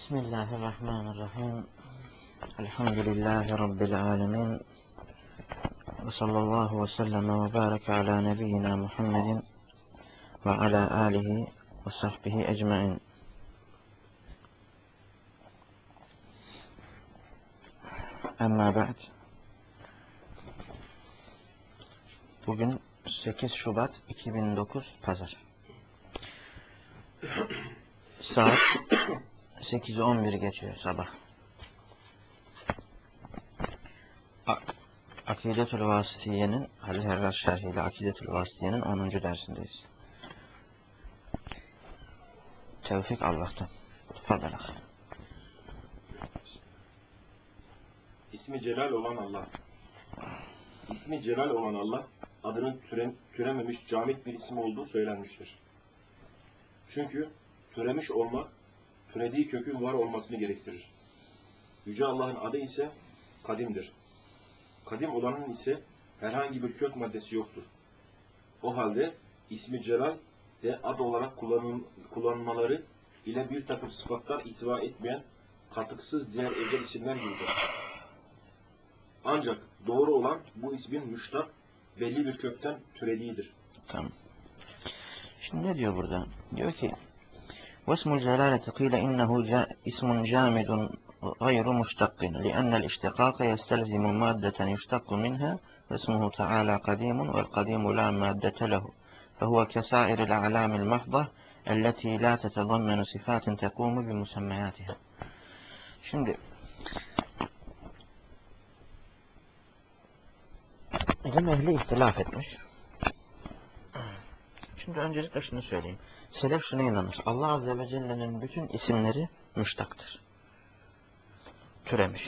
Bismillahirrahmanirrahim. Elhamdülillahi Rabbil alemin. Ve sallallahu ve sellem ve baraka ala nebiyyina Muhammedin ve ala alihi ve sahbihi ecmain. Amma ba'd. Bugün 8 Şubat 2009 Pazar. Saat 8'i 11 geçiyor sabah. Akidetül Vasitiye'nin Halil Herraz şerhiyle Akidetül Vasitiye'nin 10. dersindeyiz. Tevfik Allah'tan. Fadalak. İsmi Celal olan Allah. İsmi Celal olan Allah, adının türememiş camit bir isim olduğu söylenmiştir. Çünkü türemiş olmak, türediği kökün var olmasını gerektirir. Yüce Allah'ın adı ise kadimdir. Kadim olanın ise herhangi bir kök maddesi yoktur. O halde ismi Celal de ad olarak kullanılmaları ile bir takım sıfatlar ihtiva etmeyen katıksız diğer özel isimler gibidir. Ancak doğru olan bu ismin müştak belli bir kökten türediğidir. Tamam. Şimdi ne diyor burada? Diyor ki وَاسْمُ الْجَلَالَةِ قِيلَ إِنَّهُ اسم جامد غير مشتق لأن الاشتقاق يستلزم مادة يشتق منها واسمه تعالى قديم والقديم لا مادة له فهو كسائر الأعلام المحضة التي لا تتضمن صفات تقوم بمسمياتها. Şimdi ilim ehli ihtilaf etmiş. Şimdi öncelikle şunu söyleyeyim. Selef şuna inanır. Allah Azze ve Celle'nin bütün isimleri müştaktır. Türemiş.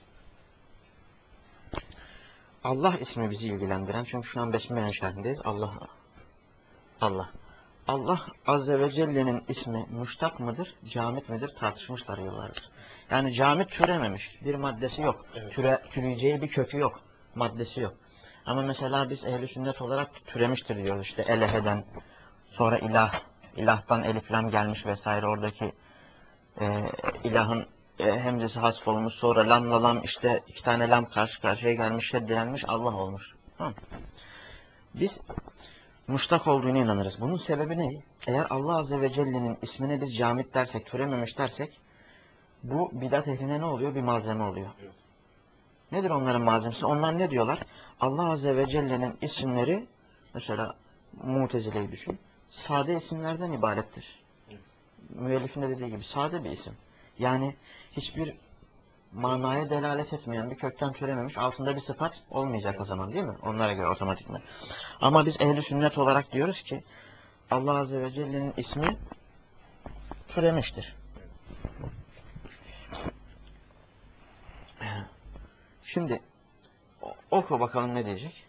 Allah ismi bizi ilgilendiren, çünkü şu an Besmele şerhindeyiz. Allah Azze ve Celle'nin ismi müştak mıdır, camit midir tartışmışlar yıllardır. Yani camit türememiş. Bir maddesi yok. Evet. Türeyeceği bir kökü yok. Maddesi yok. Ama mesela biz ehl-i sünnet olarak türemiştir diyoruz. İşte eleheden, sonra ilahtan elif lam gelmiş vesaire, oradaki ilahın hemzesi hasf olmuş, sonra lamla lam, işte iki tane lam karşı karşıya gelmiş, şeddelenmiş, Allah olmuş. Tamam. Biz muştak olduğunu inanırız. Bunun sebebi ne? Eğer Allah Azze ve Celle'nin ismine biz camit dersek, türememiş dersek, bu bidat ehline ne oluyor? Bir malzeme oluyor. Nedir onların malzemesi? Onlar ne diyorlar? Allah Azze ve Celle'nin isimleri, mesela Mutezile'yi düşün, sade isimlerden ibarettir. Müellifin de dediği gibi sade bir isim. Yani hiçbir manaya delalet etmeyen, bir kökten türememiş, altında bir sıfat olmayacak o zaman, değil mi? Onlara göre otomatikman. Ama biz ehl-i sünnet olarak diyoruz ki Allah Azze ve Celle'nin ismi türemiştir. Şimdi oku bakalım ne diyecek?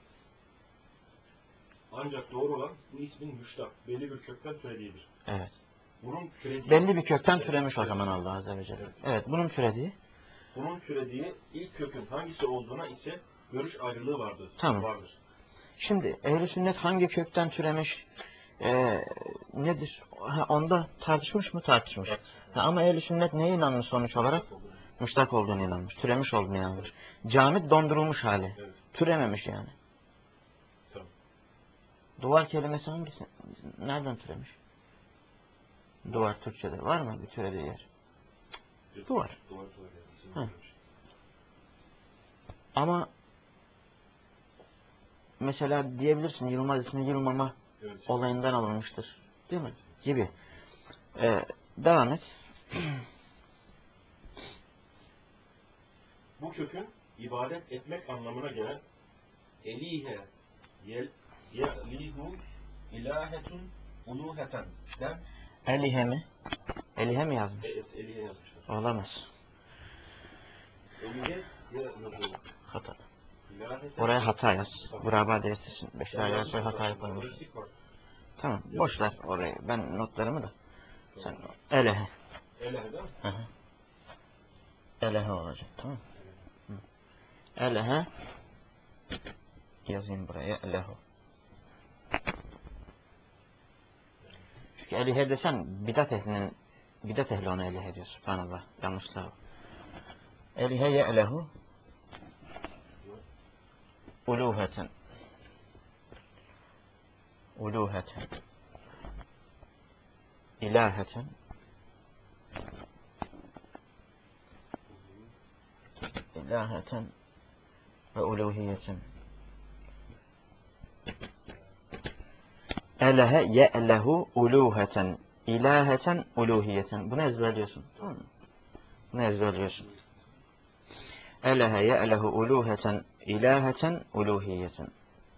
Ancak doğru olan bu ismin müştak belli bir kökten türediğidir. Evet. Bunun türediği, belli bir kökten türemiş o zaman Allah Azze ve Celle. Evet, bunun türediği ilk kökün hangisi olduğuna ise görüş ayrılığı vardır. Tamam. Vardır. Şimdi ehl-i sünnet hangi kökten türemiş nedir? Onda tartışmış mı? Tartışmış. Ama ehl-i sünnet neye inanmış sonuç olarak? Müştak olduğunu inanmış. Türemiş olduğunu inanmış. Camit dondurulmuş hali. Evet. Türememiş yani. Tamam. Duvar kelimesi hangisi? Nereden türemiş? Duvar Türkçe'de var mı bir türediği yer? Duvar. Ama mesela diyebilirsin Yılmaz ismi Yılmama olayından alınmıştır. Değil mi? Gibi. Devam et. Bu kökün ibadet etmek anlamına gelen elihe yelihu ilahetun uluheten den Elihe mi? Elihe mi yazmış? Evet, elihe yazmışlar. Olamaz. Elihe yazıyor. Hata. Oraya hata yaz. Buraba dersin. Beşler soy hatayı koymuş. Tamam. Boş ver orayı. Ben notlarımı da. Sen elehe. Elehe değil mi? Hı hı. Elehe olacak. Tamam. Hı. Elehe. Yazayım buraya. Elehe. Çünkü elihe desen bidat ehlinin bidat ehli ona elah ediyor. Subhanallah. Yanlışlar var. Elihe ye'lehu uluheten. Uluheten. İlaheten. İlaheten ve uluhiyeten. Elehe ye'lehu uluheten. İlaheten uluhiyeten. Bunu ezberliyorsun. Tamam mı? Bunu ezberliyorsun. Elehe ye'lehu uluheten. İlaheten uluhiyeten.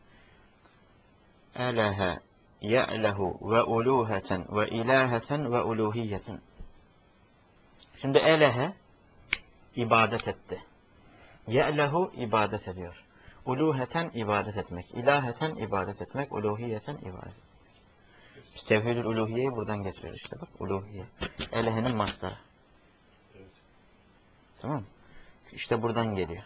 Elehe ye'lehu ve uluheten ve ilaheten ve uluhiyeten. Şimdi elehe ibadet etti. Ye'lehu ibadet ediyor. Uluheten ibadet etmek. İlaheten ibadet etmek. Uluhiyeten ibadet etmek. Tevhid-ül uluhiyeyi buradan getiriyoruz işte bak. Uluhiye. Elehenin mastarı. Evet. Tamam mı? İşte buradan geliyor.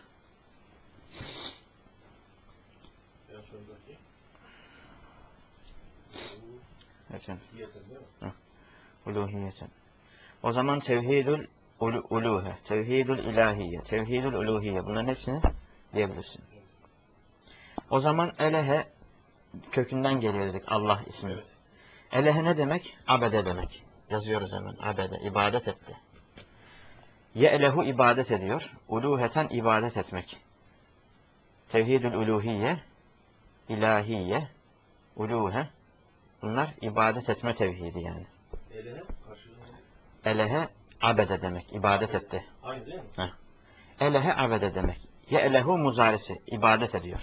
Uluhiyeten. O zaman tevhidül uluhe, tevhidül ilahiye, tevhidül uluhiye. Bunların hepsini diyebilirsin. O zaman elehe kökünden geliyor dedik Allah ismi. Evet. Elehe ne demek? Abede demek. Yazıyoruz hemen. Abede. İbadet etti. Ye'lehu ibadet ediyor. Uluheten ibadet etmek. Tevhidül uluhiye, ilahiye, uluhe. Bunlar ibadet etme tevhidi yani. Elehe karşılığı. Elehe abede demek. İbadet etti. Aynı değil mi? Heh. Elehe abede demek. Ye'lehu muzarisi. İbadet ediyor.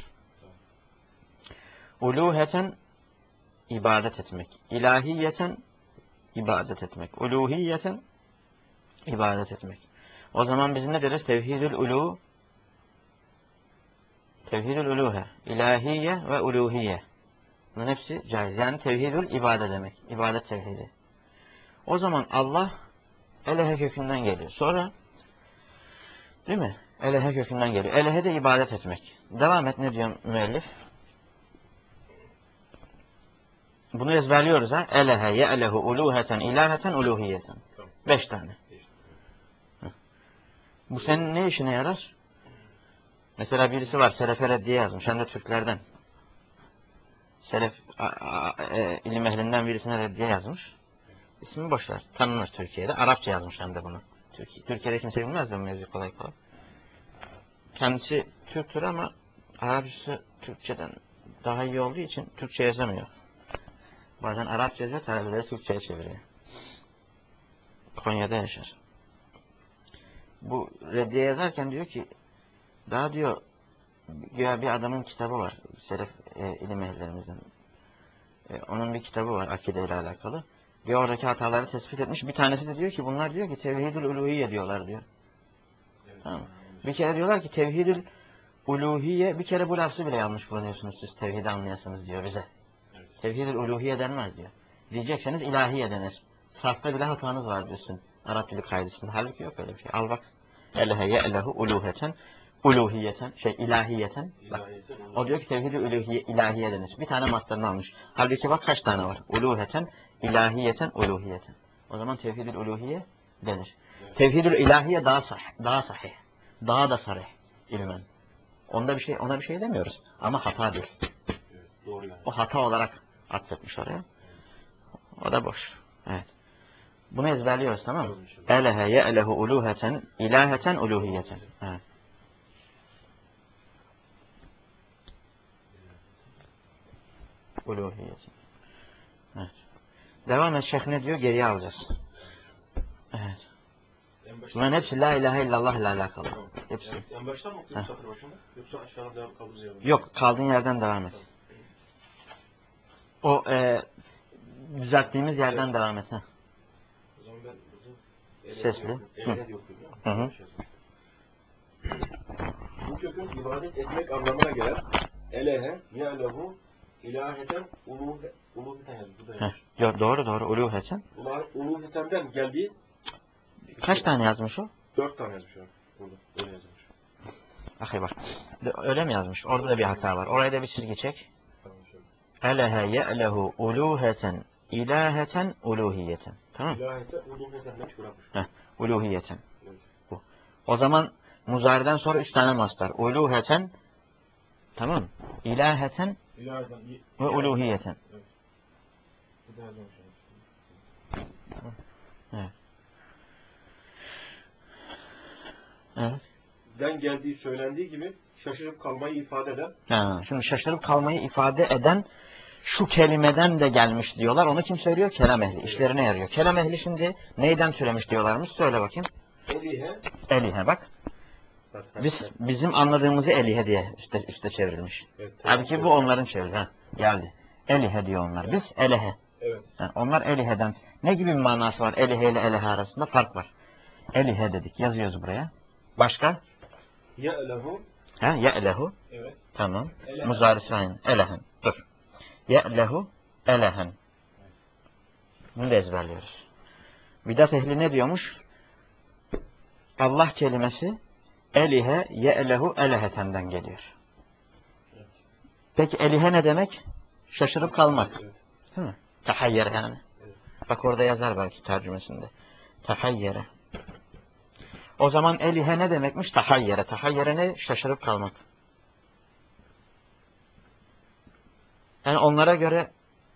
Uluheten ibadet etmek. İlahiyeten ibadet etmek. Uluhiyeten ibadet etmek. O zaman biz ne deriz? Tevhidül ulu, tevhidül uluhe, ilahiye ve uluhiye. Bunların hepsi caiz. Yani tevhidül ibade demek. İbadet tevhidi. O zaman Allah elehe kökünden geliyor. Sonra değil mi? Elehe kökünden geliyor. Elehe de ibadet etmek. Devam et, ne diyor müellif? Bunu ezberliyoruz ha. Elehe, ye'lehu, uluheten, ilaheten, uluhiyeten. 5 tane. Bu senin ne işine yarar? Mesela birisi var, Selefe reddiye yazmış. Hem de Türklerden. Selef ilim ehlinden birisine reddiye yazmış. İsmi boşver. Tanınır Türkiye'de. Arapça yazmış hem de bunu. Türkiye'de kimse bilmez de bu mevzu kolay kolay. Kendisi Türktür ama Arapçası Türkçeden daha iyi olduğu için Türkçe yazamıyor. Bazen Arapça yazıyor, talebeleri Türkçe'ye çeviriyor. Konya'da yaşar. Bu reddiye yazarken diyor ki, daha diyor, güya bir adamın kitabı var. Selef ilim ehlilerimizden. Onun bir kitabı var akide ile alakalı. Ve oradaki hataları tespit etmiş. Bir tanesi de diyor ki, bunlar diyor ki tevhidül uluhiye diyorlar diyor. Evet. Tamam. Bir kere diyorlar ki tevhidül uluhiye, bir kere bu lafzı bile yanlış kullanıyorsunuz siz tevhidi anlayasınız diyor bize. Evet. Tevhidül uluhiye denmez diyor. Diyecekseniz ilahiye denir. Sarfta bile hatanız var diyorsun. Arap dili kaydısında. Halbuki yok öyle bir şey. Al bak. Elehe ye'lehu uluheten, uluhiyeten, ilahiyeten. Bak. O diyor ki tevhid-i uluhiye, ilahiye denir. Bir tane mastarını almış. Halbuki bak kaç tane var. Uluheten, ilahiyeten, uluhiyeten. O zaman tevhid-i uluhiye denir. Evet. Tevhid-i ilahiye daha sahih. Daha da sarih ilmen. Ona bir şey demiyoruz. Ama hata değil. Evet, doğru yani. O hata olarak atfetmiş oraya. O da boş. Evet. Bunu ezberliyoruz, tamam mı? Elehe ye'lehu uluheten, ilaheten, uluhiyeten. Evet. Uluhiyeten. Evet. Devam et, şeyh ne diyor? Geriye alacağız. Evet. Bunların hepsi la ilahe illallah ile alakalı. Tamam. Hepsi. En baştan mı okuyayım satır başında? Yoksa aşağıda devam kaldığımız yerden? Yok, kaldığın yerden devam et. O düzelttiğimiz yerden Evet. devam et. Heh. O zaman ben Sesli. Elehe diye okuyorum. Hı hı. Bu kökün ibadet etmek anlamına gelen elehe, ye'lehu, ilaheten, uluheten yazmış. Bu da Heh. yazmış. Yok, doğru. Uluheten. Uluhetemden geldiği Kaç tane yazmış o? 4 tane yazmış abi. Burada. Öyle yazmış. Ahi bak. Öyle mi yazmış? Orada da bir hata var. Oraya da bir çizgi çek. Tamam şöyle. Elehe ye'lehu uluheten, ilaheten, uluhiyeten. Tamam. İlahiyete uluhiyetten çıkarmış. Uluhiyeten. Evet. Bu. O zaman muzariden sonra 3 tane mastar. Uluheten, tamam. İlaheten İlahiyeten ve uluhiyeten. Evet. Bu da yazılmış. Evet. Evet. Den geldiği söylendiği gibi şaşırıp kalmayı ifade eden Şimdi şaşırıp kalmayı ifade eden şu kelimeden de gelmiş diyorlar. Onu kim söylüyor? Kelam ehli. İşlerine yarıyor. Kelam ehli şimdi neyden türemiş diyorlarmış? Söyle bakayım. elihe Elihe bak. Bizim anladığımızı elihe diye üste çevrilmiş. evet, Halbuki bu onların çeviri. Geldi. Elihe diyor onlar. Biz elehe. evet. Yani onlar eliheden. Ne gibi bir manası var? Elihe ile elehe arasında fark var. Elihe dedik. Yazıyoruz buraya. Başka? Ye'lehu Ye'lehu. evet. Tamam. Elehen. Muzarisi aynı. Elehen. Dur. Ye'lehu elehen. Bunu da ezberliyoruz. Bidat ehli ne diyormuş? Allah kelimesi elihe ye'lehu elehetenden geliyor. Evet. Peki elihe ne demek? Şaşırıp kalmak. Evet. Değil mi? Tahayyere yani. Evet. Bak orada yazar belki tercümesinde. Tahayyere. O zaman elihe ne demekmiş? Tahayyere. Tahayyere ne? Şaşırıp kalmak. Yani onlara göre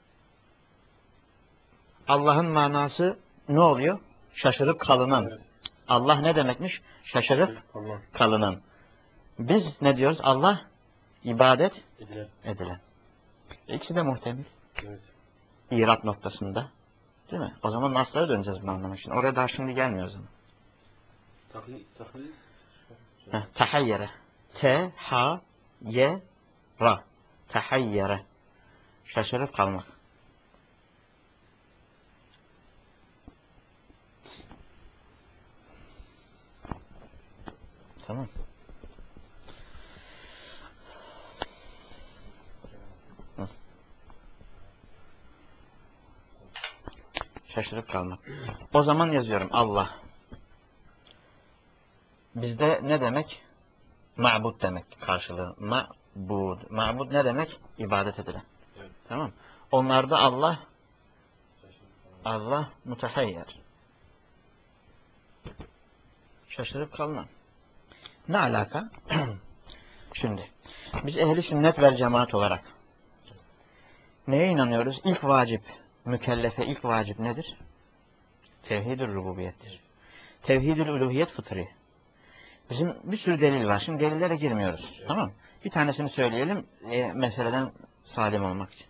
Allah'ın manası ne oluyor? Şaşırıp kalınan. Evet. Allah ne demekmiş? Şaşırıp Allah kalınan. Biz ne diyoruz? Allah ibadet edilen. edilen. İkisi de muhtemel. Evet. İrad noktasında. Değil mi? O zaman naslara döneceğiz bunu anlamak için. Oraya daha şimdi gelmiyoruz ama. Tahlil. Tahayyere. T-ha-ye-ra. Tahayyere. Şaşırıp kalmak. Tamam. Şaşırıp kalmak. O zaman yazıyorum Allah. Bizde ne demek? Ma'bud demek karşılığı. Ma'bud. Ma'bud ne demek? İbadet edilen. Evet. Tamam. Onlarda Allah mutahayyer. Şaşırıp kalınan. Ne alaka? Şimdi biz ehli sünnet vel cemaat olarak neye inanıyoruz? İlk vacip, mükellefe ilk vacip nedir? Tevhid-ül rububiyettir. Tevhid-ül uluhiyet fıtri. Bizim bir sürü delil var. Şimdi delillere girmiyoruz. Evet. Tamam. Bir tanesini söyleyelim meseleden salim olmak için.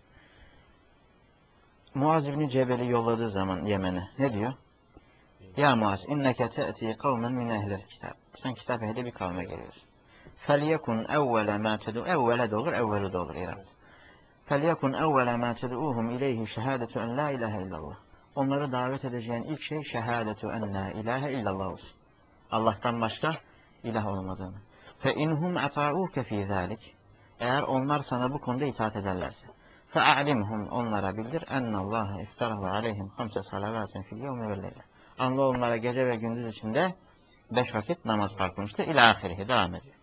Muaz İbni Cebel'i yolladığı zaman Yemen'e ne diyor? Ya Muaz inneke te'ti kavmen min ehlil kitap. Sen kitap ehli bir kavme geliyorsun. Felyekun evvele ma ted'u evvele de olur, evvelu da olur İran. Felyekun evvele ma ted'uhum ileyhi şehadetu en la ilahe illallah. Onları davet edeceğin ilk şey şehadetu en la ilahe illallah olsun. Allah'tan başka ilah olmadığını. Fe inhum ata'uke fi zalik. Eğer onlar sana bu konuda itaat ederlerse. Fe a'limhum onlara bildir ennallaha iftarahu aleyhim 5 salavatin fil yevmi vel leyle. Anla onlara gece ve gündüz içinde 5 vakit namaz farklımıştır. İlâ ahirihi devam ediyor.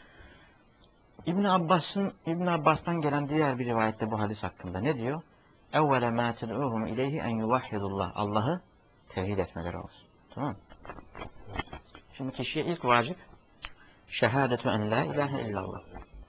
İbn Abbas'tan gelen diğer bir rivayette bu hadis hakkında ne diyor? Evvele mâ ted'uhum ileyhi en yuvahhidullah. Allah'ı tevhid etmeleri olsun. Tamam mı? Şimdi kişiye ilk vacip şehadetu en la ilahe illallah.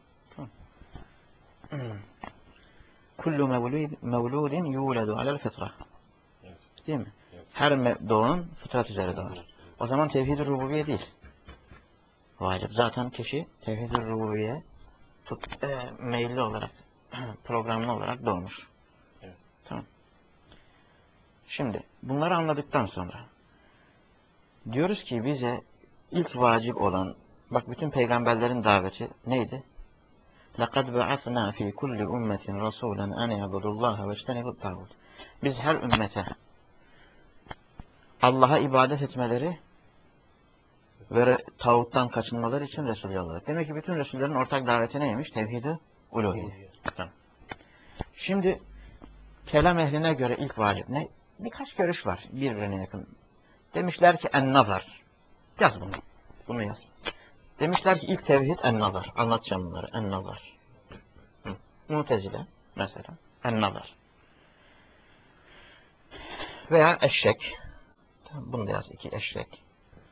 Kullu mevludin yuledu alel fıtra. Değil mi? Her doğan fıtrat üzere doğar. O zaman tevhid-i rububiye değil. Vacip. Zaten kişi tevhid-i rububiye meyilli olarak, programlı olarak doğmuş. Evet. Tamam. Şimdi bunları anladıktan sonra diyoruz ki bize ilk vacip olan, bak bütün peygamberlerin daveti neydi? لَقَدْ بَعَثْنَا ف۪ي كُلِّ اُمَّةٍ رَسُولًا اَنَ يَعْبُدُ اللّٰهَ وَاجْتَنِبُ الطَّاغُوتَ. Biz her ümmete Allah'a ibadet etmeleri ve tağuttan kaçınmaları için Resul yolladık. Demek ki bütün Resullerin ortak daveti neymiş? Tevhid-i uluhiyye. Tamam. Şimdi kelam ehline göre ilk vacip ne? Birkaç görüş var birbirine yakın. Demişler ki en-nazar. Yaz bunu. Bunu yaz. Demişler ki ilk tevhid en-nazar. Anlatacağım bunları. En-nazar. Mutezile mesela. En-nazar. Veya eşek. Tamam, bunu da yaz. 2 eşek.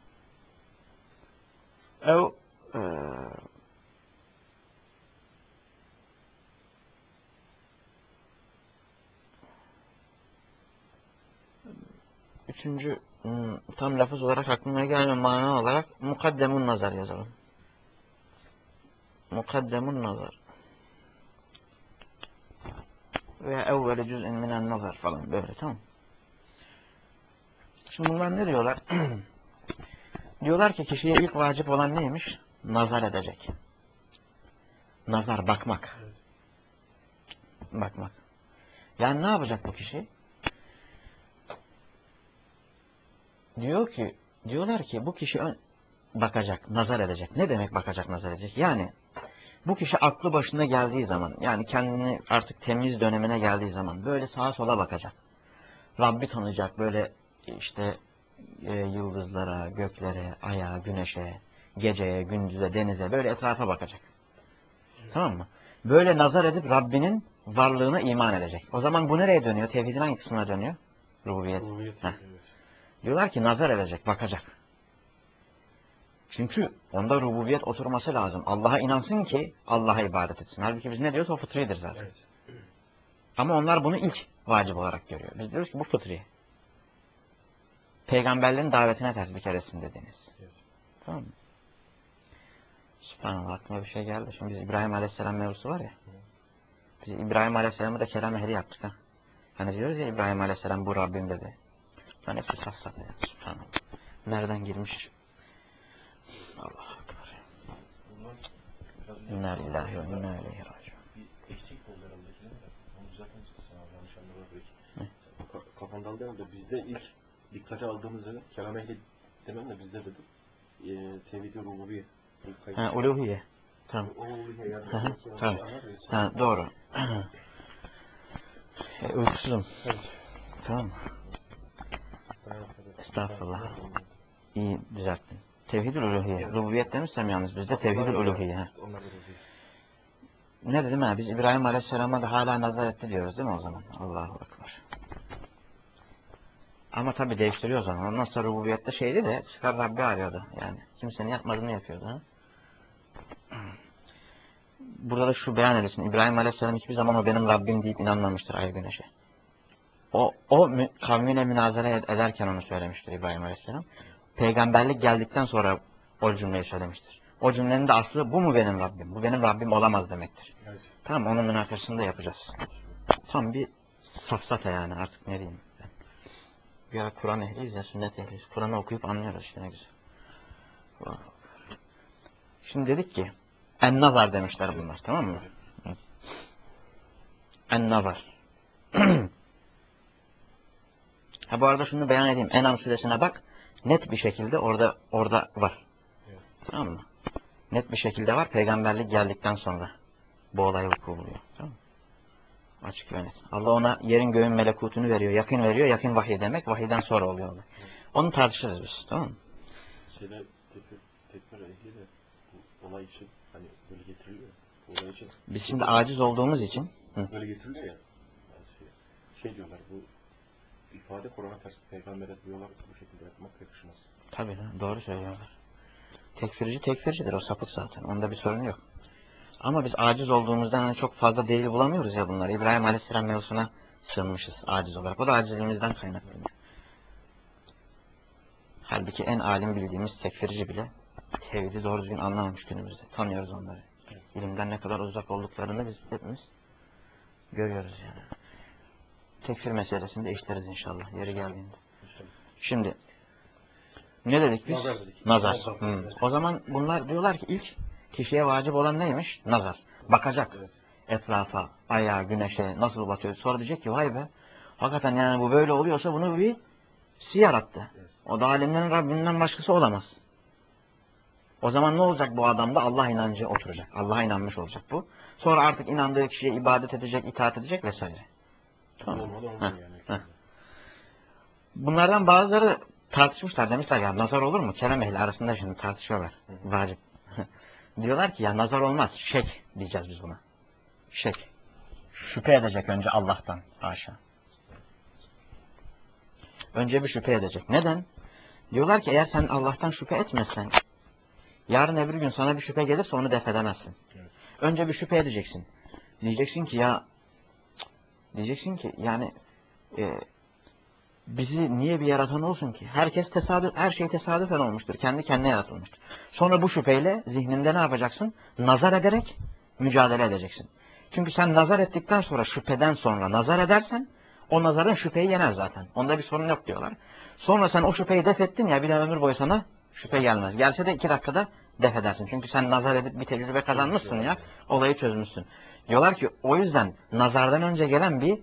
Ev üçüncü tam lafız olarak aklıma gelmeyen mana olarak mukaddemun nazar yazalım. Mukaddemun nazar. Veya evveli cüz'in minen nazar falan böyle, tamam. Şimdi bunlar ne diyorlar? Diyorlar ki kişiye ilk vacip olan neymiş? Nazar edecek. Nazar, bakmak. Bakmak. Yani ne yapacak bu kişi? Diyorlar ki bu kişi bakacak, nazar edecek. Ne demek bakacak, nazar edecek? Yani bu kişi aklı başına geldiği zaman, yani kendini artık temiz dönemine geldiği zaman böyle sağa sola bakacak. Rabbi tanıyacak, böyle işte yıldızlara, göklere, aya, güneşe, geceye, gündüze, denize, böyle etrafa bakacak. Tamam mı? Böyle nazar edip Rabbinin varlığına iman edecek. O zaman bu nereye dönüyor? Tevhidin hangi kısmına dönüyor? Rububiyet. Evet. Diyorlar ki nazar edecek, bakacak. Çünkü onda rububiyet oturması lazım. Allah'a inansın ki Allah'a ibadet etsin. Halbuki biz ne diyoruz? O fıtridir zaten. Evet. Ama onlar bunu ilk vacip olarak görüyor. Biz diyoruz ki bu fıtri. Peygamberlerin davetine ters bir keresinde dediniz. Evet. Tamam mı? Subhanallah, aklıma bir şey geldi. Şimdi biz İbrahim Aleyhisselam mevzusu var ya. Biz İbrahim Aleyhisselam'ı da kelam ehli yaptık ha. Hani diyoruz ya İbrahim Aleyhisselam bu Rabbim dedi. Ben hepsi safsata ya. Subhanallah. Nereden girmiş? Allah akbar. İnna lillahi ve inna ileyhi raciun. Bir eksik oldu herhalde. Onu düzeltmek istersen abi, yanlış anlama belki. Kafandan değil de bizde ilk dikkate aldığımız yer kelam ehli demem de bizde dedim. Tevhid-i rububiye. Ha, uluhiye. Tamam. Tamam. Ha, doğru. Uykusuzum. Evet. Tamam mı? Estağfurullah. İyi düzelttin. Tevhid-ül uluhiye. Rububiyet demişsem yalnız bizde tevhid-ül uluhiye. Ne dedim ha? Biz İbrahim Aleyhisselam'a da hala nazar etti diyoruz değil mi o zaman? Allahu Ekber. Ama tabi değiştiriyor o zaman. Ondan sonra rububiyette şeydi de çıkar Rabbi arıyordu. Yani kimsenin yapmadığını yapıyordu. Ha? Burada da şu beyan edilsin. İbrahim Aleyhisselam hiçbir zaman o benim Rabbim deyip inanmamıştır ay güneşe. O kavmiyle münazara ederken onu söylemiştir İbrahim Aleyhisselam. Peygamberlik geldikten sonra o cümleyi söylemiştir. O cümlenin de aslı bu mu benim Rabbim? Bu benim Rabbim olamaz demektir. Evet. Tamam, onun münakaşasını da yapacağız. Tam bir safsata yani, artık ne diyeyim ben. Bir ara Kur'an ehliyiz ya, sünnet ehliyiz. Kur'an'ı okuyup anlıyoruz işte, ne güzel. Şimdi dedik ki en-nazar demişler bunlar, tamam mı? En-nazar. Ha, bu arada şunu beyan edeyim. En'am suresine bak. Net bir şekilde orada var. Evet. Tamam mı? Net bir şekilde var. Peygamberlik geldikten sonra bu olay vuku buluyor. Tamam mı? Açık ve net. Allah ona yerin göğün melekutunu veriyor. Yakın veriyor. Yakın vahiy demek. Vahiyden sonra oluyor. Evet. Onu tartışırız biz. Tamam mı? Tekrar ehli de bu olay için hani böyle getiriliyor. Bu olay için. Biz şimdi aciz olduğumuz için. Böyle getiriliyor ya. Şey diyorlar, bu ifade Kur'an'a ters, peygambere diyorlar, bu şekilde yapmak yakışmaz. Tabii doğru söylüyorlar. Tekfircidir, o sapık zaten. Onda bir sorun yok. Ama biz aciz olduğumuzdan hani çok fazla delil bulamıyoruz ya bunları. İbrahim Aleyhisselam mevzusuna sığınmışız aciz olarak. O da acizliğimizden kaynaklanıyor. Halbuki en alim bildiğimiz tekfirci bile tevhidi doğru düzgün anlamamış günümüzde. Tanıyoruz onları. İlimden ne kadar uzak olduklarını biz hepimiz görüyoruz yani. Tekfir meselesini de işleriz inşallah yeri geldiğinde. Şimdi ne dedik biz? Nazar. O zaman bunlar diyorlar ki ilk kişiye vacip olan neymiş? Nazar. Bakacak etrafa, aya, güneşe nasıl bakıyor. Sonra diyecek ki vay be, hakikaten yani bu böyle oluyorsa bunu bir yarattı. O da alemlerin Rabbinden başkası olamaz. O zaman ne olacak bu adamda? Allah inancı oturacak. Allah'a inanmış olacak bu. Sonra artık inandığı kişiye ibadet edecek, itaat edecek vesaire. Tamam. Bunlardan bazıları tartışmışlar, demişler ya nazar olur mu? Kelam ehli arasında şimdi tartışıyorlar. Vacip. Diyorlar ki ya nazar olmaz. Şek diyeceğiz biz buna. Şek. Şüphe edecek önce Allah'tan. Haşa. Önce bir şüphe edecek. Neden? Diyorlar ki eğer sen Allah'tan şüphe etmezsen, yarın öbür gün sana bir şüphe gelirse onu def edemezsin. Evet. Önce bir şüphe edeceksin. Diyeceksin ki yani bizi niye bir yaratan olsun ki? Herkes tesadüf, her şey tesadüfen olmuştur. Kendi kendine yaratılmıştır. Sonra bu şüpheyle zihninde ne yapacaksın? Nazar ederek mücadele edeceksin. Çünkü sen nazar ettikten sonra, şüpheden sonra nazar edersen, o nazarın şüpheyi yener zaten. Onda bir sorun yok diyorlar. Sonra sen o şüpheyi def ettin ya, bir daha ömür boyu sana şüphe gelmez. Gelse de 2 dakikada def edersin. Çünkü sen nazar edip bir tecrübe kazanmışsın ya, olayı çözmüşsün. Diyorlar ki o yüzden nazardan önce gelen bir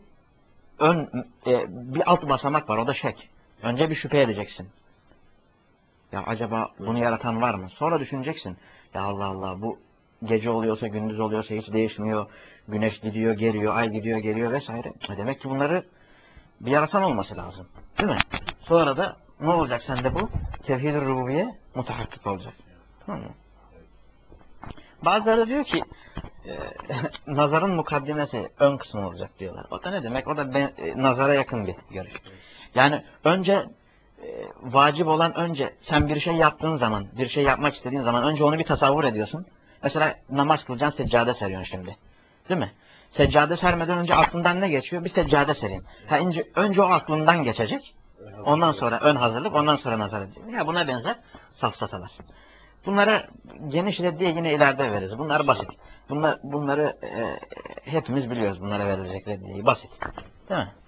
alt basamak var, o da şek. Önce bir şüphe edeceksin. Ya acaba bunu yaratan var mı? Sonra düşüneceksin. Ya Allah Allah, bu gece oluyorsa gündüz oluyorsa hiç değişmiyor. Güneş gidiyor geliyor, ay gidiyor geliyor vesaire. Demek ki bunları bir yaratan olması lazım. Değil mi? Sonra da ne olacak sende bu? Tevhid-i rububiye mutahakkik olacak. Tamam mı? Bazıları diyor ki nazarın mukaddimesi ön kısmı olacak diyorlar. O da ne demek? O da nazara yakın bir görüş. Yani önce vacip olan önce sen bir şey yaptığın zaman, bir şey yapmak istediğin zaman önce onu bir tasavvur ediyorsun. Mesela namaz kılacaksın, seccade seriyorsun şimdi. Değil mi? Seccade sermeden önce aklından ne geçiyor? Bir seccade sereyim. Önce o aklından geçecek. Ondan sonra ön hazırlık, ondan sonra nazar edecek. Ya buna benzer safsatalar. Bunları geniş reddiye yine ileride veririz. Bunlar basit. Bunları hepimiz biliyoruz. Bunlara verilecek reddiyeyi. Basit. Değil mi?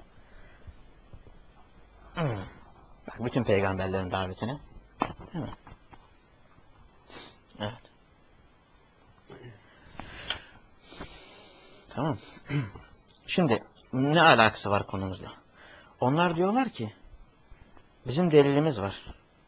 Bak, bütün peygamberlerin davetine. Değil mi? Evet. Tamam. Şimdi ne alakası var konumuzla? Onlar diyorlar ki bizim delilimiz var.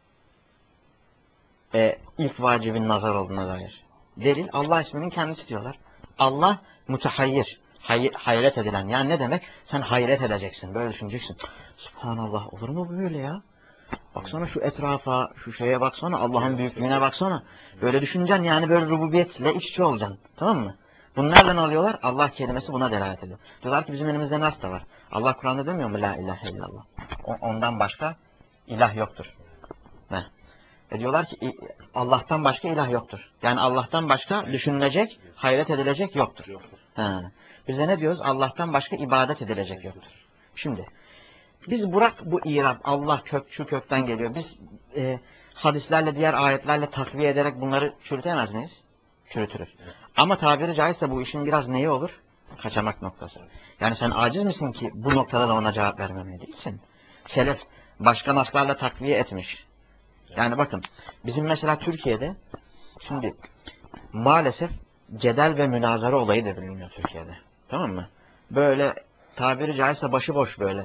İlk vacibin nazar olduğuna dair. Delil Allah isminin kendisi diyorlar. Allah mütehayyir. Hayret edilen. Yani ne demek? Sen hayret edeceksin. Böyle düşüneceksin. Subhanallah, olur mu böyle ya? Baksana şu etrafa, şu şeye baksana. Allah'ın büyüklüğüne baksana. Böyle düşüneceksin, yani böyle rububiyetle iç içe olacaksın. Tamam mı? Bunu nereden alıyorlar? Allah kelimesi buna delalet ediyor. Diyorlar ki bizim elimizde nas da var. Allah Kur'an'da demiyor mu? La ilahe illallah. Ondan başka ilah yoktur. Ne? Diyorlar ki Allah'tan başka ilah yoktur. Yani Allah'tan başka düşünülecek, hayret edilecek yoktur. Biz de ne diyoruz? Allah'tan başka ibadet edilecek yoktur. Şimdi biz bırak bu irab, Allah şu kökten geliyor. Biz hadislerle, diğer ayetlerle takviye ederek bunları çürütemez miyiz? Çürütürüz. Ama tabiri caizse bu işin biraz neyi olur? Kaçamak noktası. Yani sen aciz misin ki bu noktada da ona cevap vermemeye? Değilsin. Selef başka naslarla takviye etmiş. Yani bakın, bizim mesela Türkiye'de şimdi maalesef cedel ve münazara olayı da biliniyor Türkiye'de. Tamam mı? Böyle tabiri caizse başıboş böyle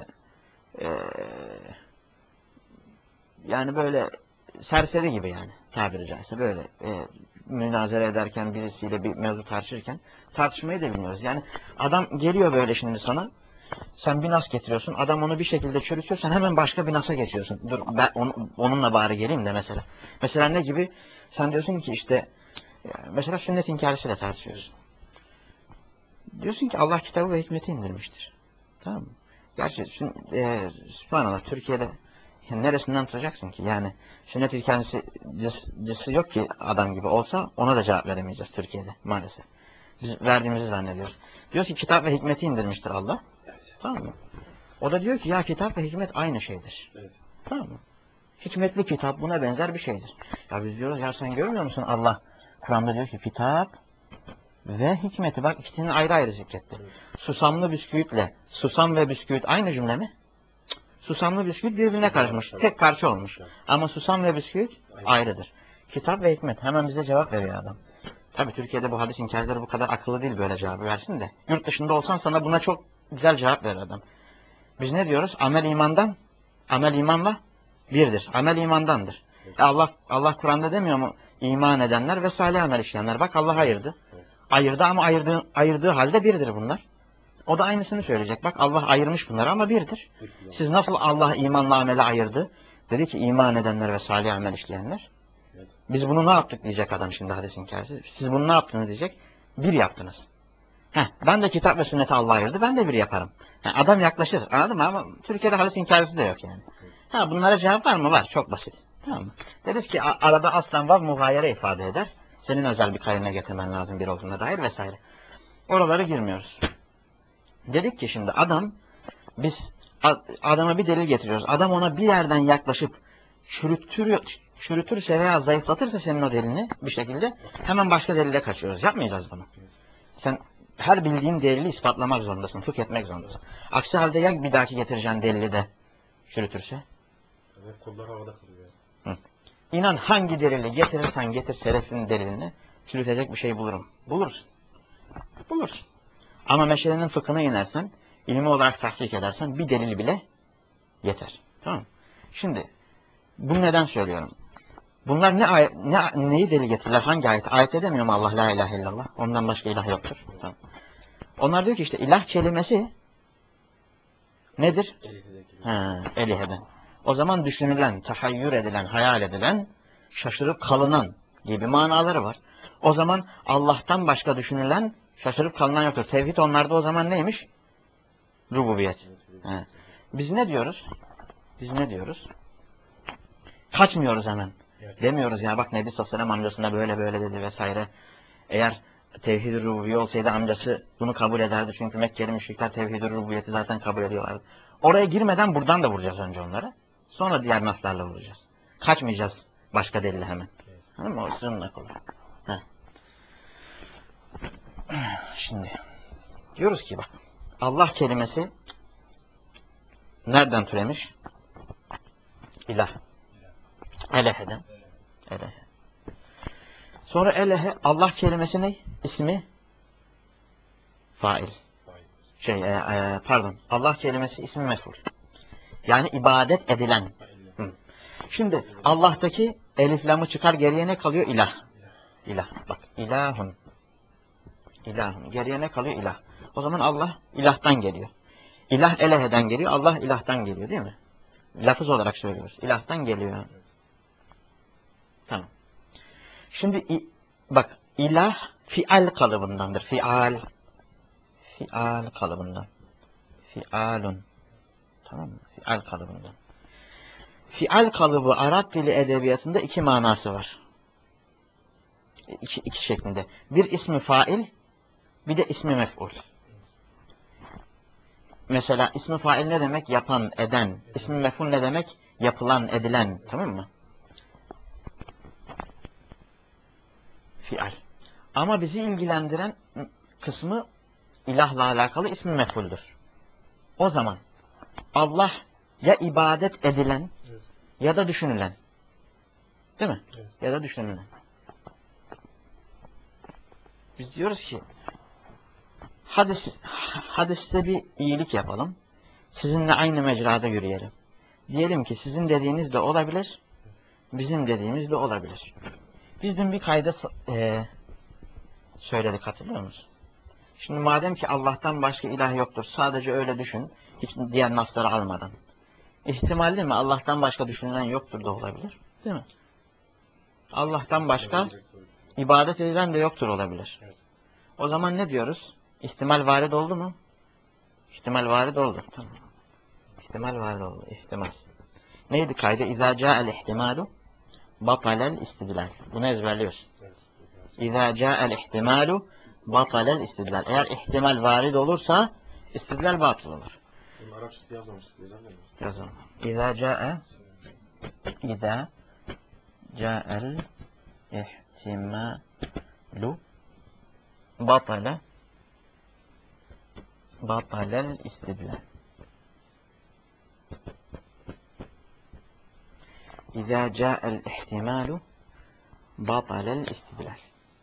yani böyle serseri gibi, yani tabiri caizse böyle münazara ederken, birisiyle bir mevzu tartışırken tartışmayı da bilmiyoruz. Yani adam geliyor böyle şimdi sana, sen bir nas getiriyorsun, adam onu bir şekilde çürütüyor, sen hemen başka bir nasa geçiyorsun. Dur ben onunla bari geleyim de mesela. Mesela ne gibi? Sen diyorsun ki işte mesela sünnet inkarcısıyla tartışıyorsun. Diyorsun ki Allah kitabı ve hikmeti indirmiştir. Tamam mı? Gerçi subhanallah Türkiye'de neresinden tutacaksın ki? Yani sünnet inkarcısı yok ki adam gibi, olsa ona da cevap veremeyeceğiz Türkiye'de maalesef. Biz verdiğimizi zannediyoruz. Diyor ki kitap ve hikmeti indirmiştir Allah. Tamam mı? O da diyor ki ya kitap ve hikmet aynı şeydir. Evet. Tamam mı? Hikmetli kitap buna benzer bir şeydir. Ya biz diyoruz ya sen görmüyor musun, Allah Kur'an'da diyor ki kitap ve hikmeti, bak ikisini ayrı ayrı zikretti. Evet. Susamlı bisküvitle susam ve bisküvit aynı cümle mi? Susamlı bisküvit birbirine karışmış. Tek parça olmuş. Evet. Ama susam ve bisküvit ayrıdır. Kitap ve hikmet. Hemen bize cevap veriyor adam. Tabii Türkiye'de bu hadis inkarcıları bu kadar akıllı değil böyle cevabı versin de. Yurt dışında olsan sana buna çok güzel cevap verir adam. Biz ne diyoruz? Amel imanla birdir. Amel imandandır. Evet. Allah Kur'an'da demiyor mu? İman edenler ve salih amel işleyenler. Bak Allah ayırdı. Evet. Ayırdı ama ayırdığı halde birdir bunlar. O da aynısını söyleyecek. Bak Allah ayırmış bunları ama birdir. Evet. Siz nasıl Allah imanla ameli ayırdı? Dedi ki iman edenler ve salih amel işleyenler. Evet. Biz bunu ne yaptık diyecek adam şimdi hadis inkarcısı. Siz bunu ne yaptınız diyecek. Bir yaptınız. Ben de kitap ve sünneti Allah ayırdı. Ben de bir yaparım. Adam yaklaşır. Anladın mı? Ama Türkiye'de hadis inkarcısı da yok yani. Ha, bunlara cevap var mı? Var. Çok basit. Tamam mı? Dedik ki arada aslen vav mugayere ifade eder. Senin özel bir karine getirmen lazım bir olduğuna dair vesaire. Oralara girmiyoruz. Dedik ki şimdi biz adama bir delil getiriyoruz. Adam ona bir yerden yaklaşıp çürütürse veya zayıflatırsa senin o delilini bir şekilde hemen başka delile kaçıyoruz. Yapmayacağız bunu. Sen her bildiğin delili ispatlamak zorundasın. Fıkh etmek zorundasın. Aksi halde ya bir dahaki getireceğin delili de çürütürse? Kollar havada kalıyor. İnan hangi delili getirirsen getir selefin delilini çürütecek bir şey bulurum. Bulursun. Bulursun. Ama meşelenin fıkhına inersen, ilmi olarak tahkik edersen bir delil bile yeter. Tamam mı? Şimdi bunu neden söylüyorum? Bunlar neyi delil getirirler? Hangi ayet? Ayet edemiyor mu Allah la ilahe illallah? Ondan başka ilah yoktur. Tamam. Onlar diyor ki işte ilah kelimesi nedir? Eliheden. O zaman düşünülen, tahayyür edilen, hayal edilen, şaşırıp kalınan gibi manaları var. O zaman Allah'tan başka düşünülen, şaşırıp kalınan yoktur. Tevhid onlarda o zaman neymiş? Rububiyet. Biz ne diyoruz? Kaçmıyoruz hemen. Demiyoruz ya bak Nebi Sallallahu amcasına böyle böyle dedi vesaire. Eğer tevhid-i rububiyet olsaydı amcası bunu kabul ederdi. Çünkü Mekkeli müşrikler tevhid-i rububiyeti zaten kabul ediyorlardı. Oraya girmeden buradan da vuracağız önce onları. Sonra diğer naslarla vuracağız. Kaçmayacağız başka delille hemen. Anladın mı? O sınırla kolay. Şimdi diyoruz ki bak Allah kelimesi nereden türemiş? İlah. Elehe'den. Elehe. Sonra elehe Allah kelimesi ne? İsmi fail. Allah kelimesi ismi mef'ul. Yani ibadet edilen. Şimdi Allah'taki elif lamı çıkar geriye ne kalıyor? İlah. İlah. Bak ilahun. İlahun. Geriye ne kalıyor? İlah. O zaman Allah ilahtan geliyor. İlah eleheden geliyor. Allah ilahtan geliyor değil mi? Lafız olarak söylüyoruz. İlahtan geliyor. Tamam. Şimdi bak ilah fial kalıbındandır. Fial kalıbından. Fialun. Tamam mı? Fial kalıbından. Fial kalıbı Arap dili edebiyatında iki manası var. İki şeklinde. Bir ismi fail, bir de ismi mef'ul. Mesela ismi fail ne demek? Yapan, eden. İsmi mef'ul ne demek? Yapılan, edilen. Tamam mı? Fial. Ama bizi ilgilendiren kısmı ilahla alakalı ismi mef'uldür. O zaman Allah ya ibadet edilen ya da düşünülen. Değil mi? Evet. Ya da düşünülen. Biz diyoruz ki hadi size bir iyilik yapalım. Sizinle aynı mecrada yürüyelim. Diyelim ki sizin dediğiniz de olabilir, bizim dediğimiz de olabilir. Biz dün bir kayda söyledik, hatırlıyor musun? Şimdi madem ki Allah'tan başka ilah yoktur, sadece öyle düşün, hiç diğer nasları almadan. İhtimal değil mi? Allah'tan başka düşünülen yoktur da olabilir. Değil mi? Allah'tan başka ibadet edilen de yoktur olabilir. O zaman ne diyoruz? İhtimal varid oldu mu? İhtimal varid oldu. Tamam. İhtimal varid oldu. İhtimal. Neydi kaydı? İzâ câ'el ihtimâlu batalel istidlal. Bunu ezberliyorsun. İzâ câ'el ihtimâlu batalel istidlal. Eğer ihtimal varid olursa istidlal batıl olur. Bunu Arapçası yazmamıştık. Yazalım. İzâ câ'el ihtimalu batalel istidlal. İzâ câ'el ihtimalu batalel istidlal.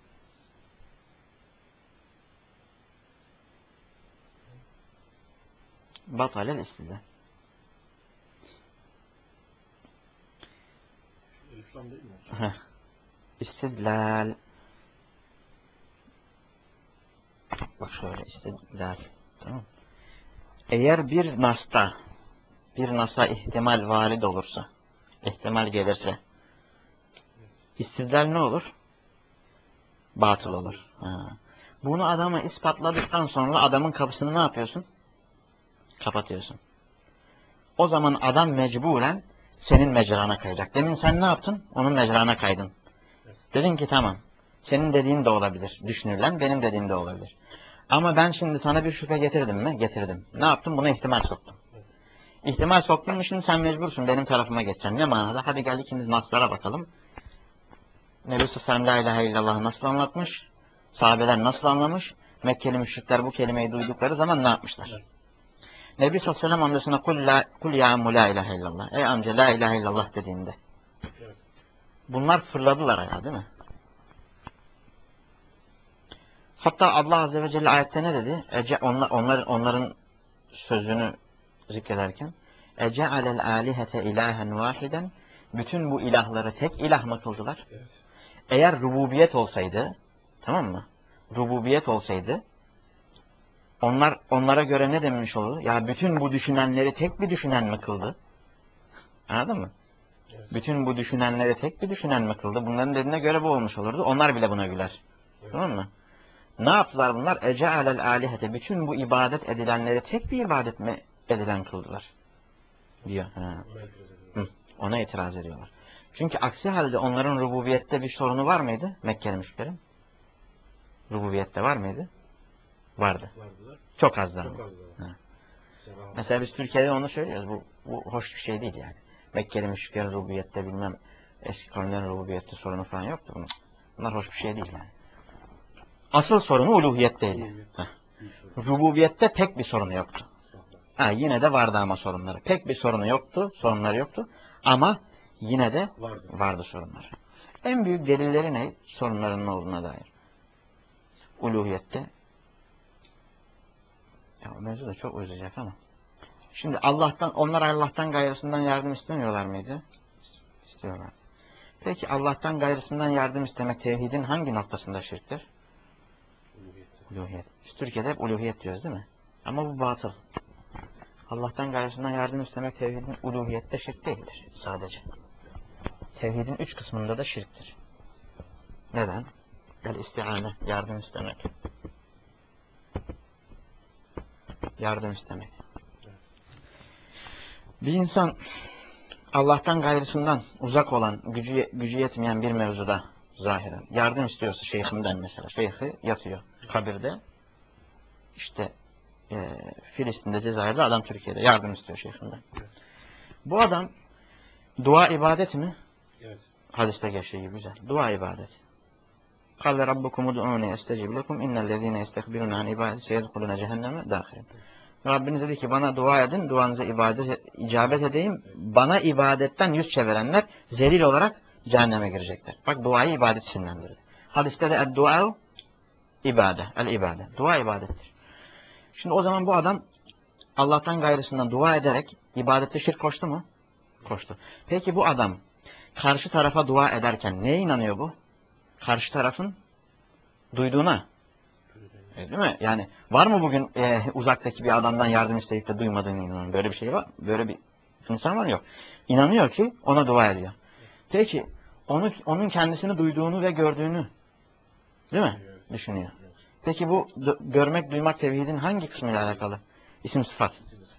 Batalel istidlal. İslam değil mi? İstidlal. Bak şöyle istidlal. Tamam. Eğer bir nasa ihtimal valid olursa, ihtimal gelirse, istidlal ne olur? Batıl olur. Bunu adama ispatladıktan sonra adamın kapısını ne yapıyorsun? Kapatıyorsun. O zaman adam mecburen senin mecrana kayacak. Demin sen ne yaptın? Onun mecrana kaydın. Dedin ki tamam. Senin dediğin de olabilir. Düşünülen benim dediğim de olabilir. Ama ben şimdi sana bir şüphe getirdim mi? Getirdim. Ne yaptım? Buna ihtimal soktum. İhtimal soktuğun için sen mecbursun benim tarafıma geçeceksin. Ne manada? Hadi gel ikimiz naslara bakalım. Nebi Sallallahu la ilahe illallah nasıl anlatmış? Sahabeler nasıl anlamış? Mekkeli müşrikler bu kelimeyi duydukları zaman ne yapmışlar? Nebi Sallallahu aleyhi ve sellem amcasına kul ya ammu la ilahe illallah. Ey amca la ilahe illallah dediğinde. Bunlar fırladılar ayağa değil mi? Hatta Allah Azze ve Celle ayette ne dedi? Onların sözünü zikrederken Ece'alel alihete ilahen vahiden, bütün bu ilahları tek ilah mı kıldılar? Evet. Eğer rububiyet olsaydı, tamam mı? Rububiyet olsaydı onlara göre ne demiş olur? Ya bütün bu düşünenleri tek bir düşünen mi kıldı? Anladın mı? Evet. Bütün bu düşünenleri tek bir düşünen mi kıldı? Bunların dediğine göre bu olmuş olurdu. Onlar bile buna güler. Evet. Tamam mı? Ne yaptılar bunlar? Ece'alel alihete, bütün bu ibadet edilenleri tek bir ibadet mi edilen kıldılar? Diyor. Ona itiraz ediyorlar. Çünkü aksi halde onların rububiyette bir sorunu var mıydı? Mekkeli müşriklerin. Rububiyette var mıydı? Vardı. Vardılar. Çok azlar. Mesela biz Türkiye'de onu söylüyoruz. Bu hoş bir şey değil yani. Mekkeli müşriklerin rububiyette bilmem eski kavimlerin rububiyette sorunu falan yoktu. Bunlar hoş bir şey değil yani. Asıl sorunu uluhiyetteydi. Rububiyette tek bir sorunu yoktu. Yine de vardı ama sorunları. Pek bir sorunu yoktu, sorunları yoktu. Ama yine de vardı sorunlar. En büyük delilleri ne? Sorunların olduğuna dair. Uluhiyette. Ya mevzu da çok uzayacak ama. Şimdi onlar Allah'tan gayrısından yardım istemiyorlar mıydı? İstiyorlar. Peki Allah'tan gayrısından yardım istemek tevhidin hangi noktasında şirktir? Uluhiyet. Biz Türkiye'de hep uluhiyet diyoruz değil mi? Ama bu batıl. Allah'tan gayrısından yardım istemek tevhidin uluhiyette şirk değildir sadece. Tevhidin 3 kısmında da şirktir. Neden? El-isti'ane, yardım istemek. Yardım istemek. Bir insan Allah'tan gayrısından uzak olan, gücü yetmeyen bir mevzuda zahiren yardım istiyorsa şeyhinden mesela. Şeyhi yatıyor kabirde. İşte Filistin'de, Cezayir'de, adam Türkiye'de yardım istiyor şeyhinden. Evet. Bu adam dua ibadet mi? Evet. Hadiste geçtiği gibi güzel. Dua ibadet. Kâle rabbukum ud'ûni estecib lekum innellezîne yestekbirûne an ibadeti seyedhulûne cehenneme dâhilin. Rabbiniz dedi ki bana dua edin, duanıza icabet edeyim. Bana ibadetten yüz çevirenler zelil olarak cehenneme girecekler. Bak duayı ibadet isimlendirdi. Hadiste de el-du'a ibade, el-ibade. Dua ibadettir. Şimdi o zaman bu adam Allah'tan gayrısından dua ederek ibadette şirk koştu mu? Koştu. Peki bu adam karşı tarafa dua ederken neye inanıyor bu? Karşı tarafın duyduğuna. Değil mi? Yani var mı bugün uzaktaki bir adamdan yardım isteyip de duymadığını inanan? Böyle bir şey var. Böyle bir insan var mı? Yok. İnanıyor ki ona dua ediyor. Peki onun kendisini duyduğunu ve gördüğünü değil mi? Düşünüyor. Peki bu görmek, duymak tevhidin hangi kısmıyla alakalı? İsim sıfat.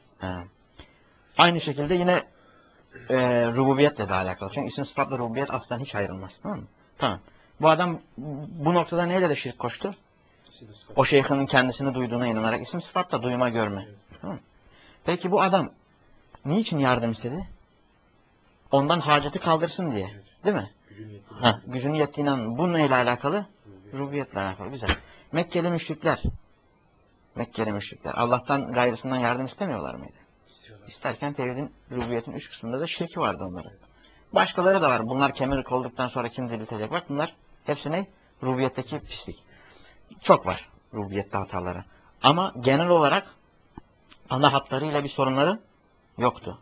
Aynı şekilde yine rububiyetle de alakalı. Çünkü isim sıfatla rububiyet aslen hiç ayrılmaz. Tamam mı? Tamam. Bu adam bu noktada neyle de şirk koştu? O şeyhinin kendisini duyduğuna inanarak isim sıfatla duyma, görme. Tamam. Peki bu adam niçin yardım istedi? Ondan haceti kaldırsın diye. Değil mi? Gücünün yettiğine inanın. Bu neyle alakalı? Rububiyetle alakalı. Güzel. Mekkeli müşrikler Allah'tan gayrısından yardım istemiyorlar mıydı? İsterken tevhidin, rububiyetin 3 kısmında da şirki vardı onların. Başkaları da var. Bunlar kemirlik olduktan sonra kim diriltecek? Bak bunlar hepsi ne? Rububiyetteki pislik. Çok var rububiyette hataları. Ama genel olarak ana hatlarıyla bir sorunları yoktu.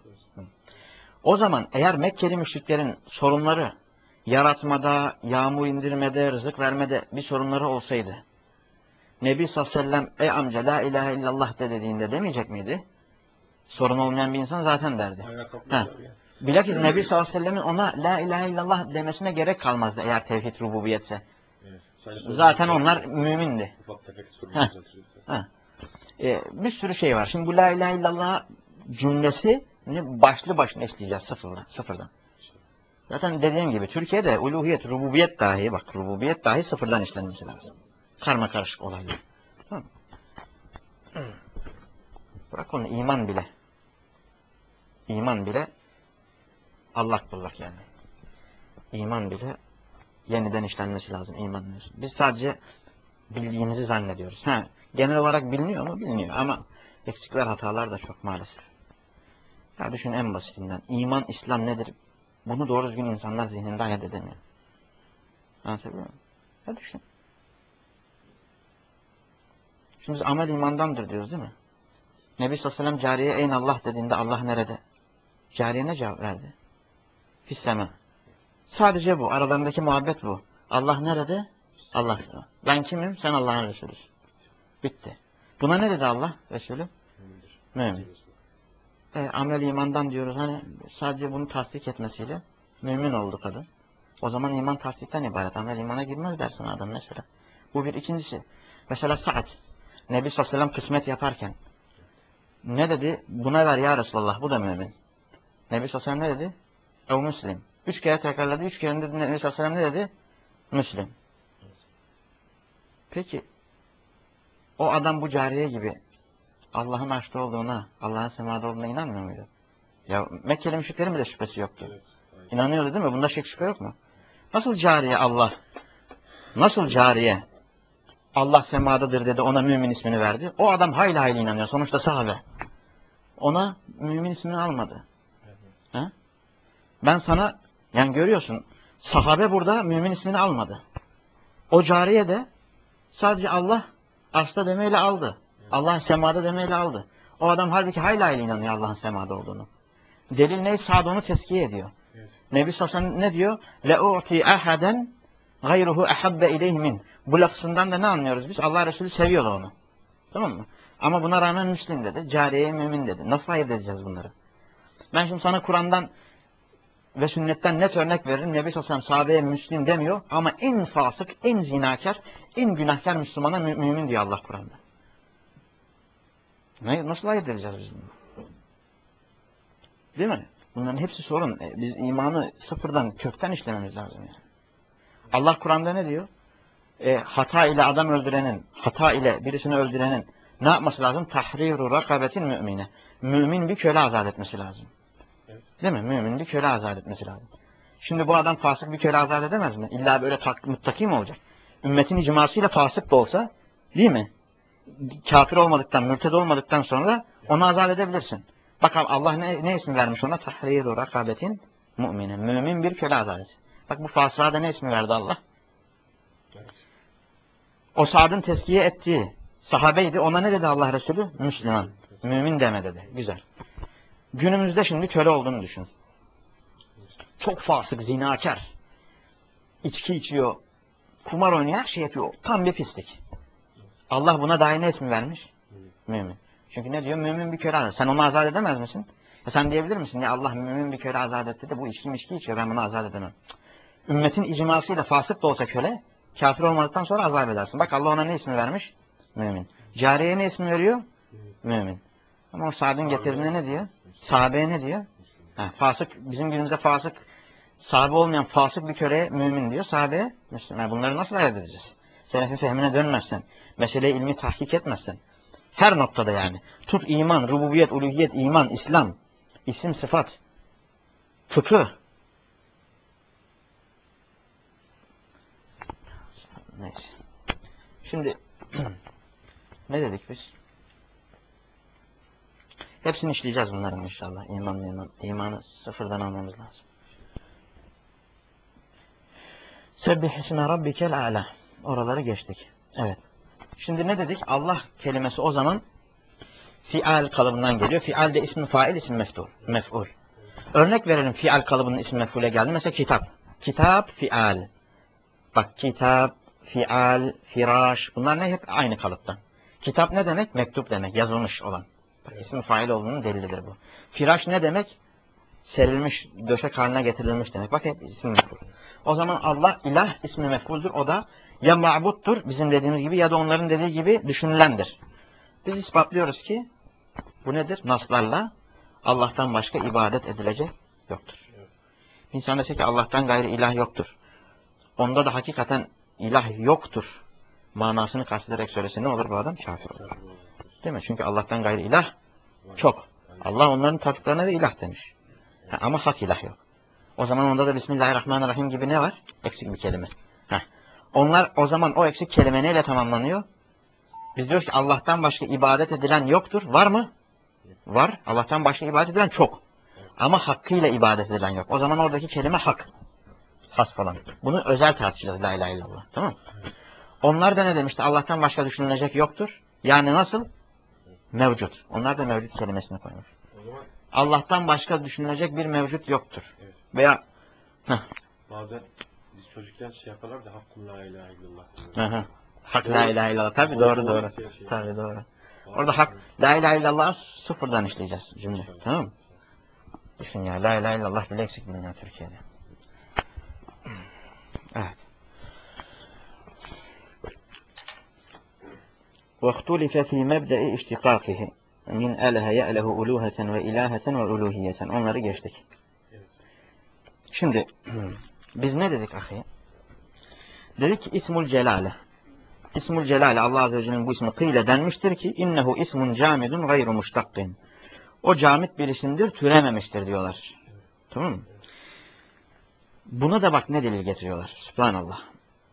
O zaman eğer Mekkeli müşriklerin sorunları yaratmada, yağmur indirmede, rızık vermede bir sorunları olsaydı, Nebi sallallahu aleyhi ve sellem ey amca la ilahe illallah de dediğinde demeyecek miydi? Sorun olmayan bir insan zaten derdi. Bilakis Nebi sallallahu aleyhi ve sellemin ona la ilahe illallah demesine gerek kalmazdı eğer tevhid rububiyetse. Zaten onlar mümindi. Bir sürü şey var. Şimdi bu la ilahe illallah cümlesi başlı başına işleyeceğiz sıfırdan. Zaten dediğim gibi Türkiye'de uluhiyet, rububiyet dahi rububiyet dahi sıfırdan işlenmesi lazım. Karma karışık olaylar. Tamam. Bırak onu iman bile allak bullak yani. İman bile yeniden işlenmesi lazım iman. Biz sadece bildiğimizi zannediyoruz. Genel olarak biliniyor mu? Biliniyor ama eksikler, hatalar da çok maalesef. Ya düşün en basitinden. İman, İslam nedir? Bunu doğru düzgün insanlar zihninde hayal edemiyor. Anlatabiliyor muyum? Ya düşün. Şimdi biz amel imandandır diyoruz değil mi? Nebi sallallahu aleyhi ve sellem cariyeye eyn Allah dediğinde Allah nerede? Cariye ne cevap verdi? Fisseme. Sadece bu. Aralarındaki muhabbet bu. Allah nerede? Allah. Ben kimim? Sen Allah'ın Resulüsün. Bitti. Buna ne dedi Allah Resulü? Mümin. Amel imandan diyoruz. Hani sadece bunu tasdik etmesiyle mümin oldu kadın. O zaman iman tasdikten ibaret. Amel imana girmez dersin adam mesela. Bu bir. İkincisi. Mesela Sa'd. Nebi sallallahu aleyhi ve sellem kısmet yaparken ne dedi? Buna ver ya Resulallah. Bu da mümin. Nebi sallallahu aleyhi ve sellem ne dedi? O Müslim. 3 kere tekrarladı. 3 kere dedi. Nebi sallallahu aleyhi ve sellem ne dedi? Müslim. Peki o adam bu cariye gibi Allah'ın arşta olduğuna, Allah'ın semada olduğuna inanmıyor muydu? Ya Mekkeli müşriklerin bile şüphesi yoktu. Evet, İnanıyordu değil mi? Bunda şüphe yok mu? Nasıl cariye Allah? Nasıl cariye Allah semadadır dedi, ona mümin ismini verdi. O adam hayli hayli inanıyor. Sonuçta sahabe. Ona mümin ismini almadı. Ha? Ben sana, yani görüyorsun, sahabe burada mümin ismini almadı. O cariye de sadece Allah arşta demeyle aldı. Allah semada demeyle aldı. O adam halbuki hayli hayli inanıyor Allah'ın semada olduğunu. Delil ne? Sa'd onu tezkiye ediyor. Evet. Nebi sallallahu aleyhi ve sellem ne diyor? لَاُعْتِي أَحَدًا غَيْرُهُ أَحَبَّ اِلَيْهِ مِنْ. Bu lafzından da ne anlıyoruz biz? Allah Resulü seviyordu onu. Tamam mı? Ama buna rağmen Müslim dedi. Cariyeye mümin dedi. Nasıl ayırt edeceğiz bunları? Ben şimdi sana Kur'an'dan ve sünnetten net örnek veririm. Nebi sallallahu aleyhi ve sellem sahabeye Müslim demiyor. Ama en fasık, en zinakar, en günahkar Müslümana mümin diyor Allah Kur'an'da. Nasıl ayırt edeceğiz biz bunu? Değil mi? Bunların hepsi sorun. Biz imanı sıfırdan, kökten işlememiz lazım yani. Allah Kur'an'da ne diyor? Hata ile adam öldürenin, hata ile birisini öldürenin ne yapması lazım? Tahriru rakabetin mümine. Mümin bir köle azat etmesi lazım. Değil mi? Mümin bir köle azat etmesi lazım. Şimdi bu adam fasık bir köle azat edemez mi? İlla böyle muttaki mi olacak? Ümmetin icmasıyla fasık da olsa, değil mi? Kafir olmadıktan, mürted olmadıktan sonra onu azat edebilirsin. Bak Allah ne isim vermiş ona? Tahriru rakabetin mümine. Mümin bir köle azat et. Bak bu fasığa da ne ismi verdi Allah? O Sa'd'ın tezkiye ettiği sahabeydi. Ona ne dedi Allah Resulü? Müslüman. Mümin deme dedi. Güzel. Günümüzde şimdi köle olduğunu düşün. Çok fasık, zinakar. İçki içiyor. Kumar oynuyor, her şey yapıyor. Tam bir pislik. Allah buna dair ne ismi vermiş? Mümin. Çünkü ne diyor? Mümin bir köle azat. Sen onu azat edemez misin? Sen diyebilir misin? Ya Allah mümin bir köle azat etti de bu içki içiyor. Ben bunu azat edemem. Ümmetin icmasıyla fasık da olsa köle, kafir olmadıktan sonra azap edersin. Bak Allah ona ne ismi vermiş? Mümin. Cariyeye ne ismi veriyor? Mümin. Ama o Sa'd'ın getirdiğine ne diyor? Sahabeye ne diyor? Fasık, bizim günümüzde fasık, sahabe olmayan fasık bir köleye mümin diyor. Sahabeye Müslüman. Bunları nasıl ayırt edeceğiz? Selefin fehmine dönmezsen, meseleyi ilmi tahkik etmezsen, her noktada yani. Tut iman, rububiyet, uluhiyet, iman, İslam, isim, sıfat, fıkıh. Neyse. Şimdi ne dedik biz? Hepsini işleyeceğiz bunların inşallah. İmanı sıfırdan almamız lazım. Sebbih isme rabbikel a'la. Oraları geçtik. Evet. Şimdi ne dedik? Allah kelimesi o zaman fial kalıbından geliyor. Fial de ismi fail, ismi mef'ul. Örnek verelim fial kalıbının ismi mef'ule geldi. Mesela kitap. Kitap, fial. Bak kitap, fial, firaş. Bunlar ne? Hep aynı kalıptan. Kitap ne demek? Mektup demek. Yazılmış olan. Bak, ismi fail olduğunun delilidir bu. Firaş ne demek? Serilmiş, döşek haline getirilmiş demek. Bak hep ismi mef'ul. O zaman Allah ilah ismi mef'uldür. O da ya ma'buttur bizim dediğimiz gibi ya da onların dediği gibi düşünülendir. Biz ispatlıyoruz ki bu nedir? Naslarla Allah'tan başka ibadet edilecek yoktur. Evet. İnsan dese ki Allah'tan gayrı ilah yoktur. Onda da hakikaten ilah yoktur manasını kastederek söylese ne olur bu adam? Kafir olur. Değil mi? Çünkü Allah'tan gayrı ilah çok. Allah onların taptıklarına da ilah demiş. Ama hak ilah yok. O zaman onda da Bismillahirrahmanirrahim gibi ne var? Eksik bir kelime. Onlar o zaman o eksik kelime neyle tamamlanıyor? Biz diyoruz ki Allah'tan başka ibadet edilen yoktur. Var mı? Var. Allah'tan başka ibadet edilen çok. Ama hakkıyla ibadet edilen yok. O zaman oradaki kelime hak. Has falan. Bunu özel tartışacağız la ilahe illallah. Tamam mı? Onlar da ne demişti? Allah'tan başka düşünülecek yoktur. Yani nasıl? Mevcut. Onlar da mevcut kelimesini koymuş. Allah'tan başka düşünülecek bir mevcut yoktur. Evet. Veya bazen biz çocukken şey yaparlar da hakkun la ilahe illallah. Hak la ilahe illallah. Tabii doğru. Tabii doğru. Orada hak la ilahe illallah sıfırdan işleyeceğiz cümle. Tamam mı? Düşün ya la ilahe illallah bile eksik biliniyor Türkiye'de. Evet. وَاخْتُلِفَ فِي مَبْدَئِ اِشْتِقَاقِهِ min elehe ye'lehu uluheten ve ilaheten ve uluhiyeten. Onları geçtik. Şimdi biz ne dedik ahi? Dedik ki İsmul Celale. İsmul Celale Allah Azze ve Celle'nin bu ismi kıyle denmiştir ki innehu ismun camidun gayru muştakkin. O camit bir isimdir, türememiştir diyorlar. Tamam mı? Buna da bak ne delil getiriyorlar. Subhanallah.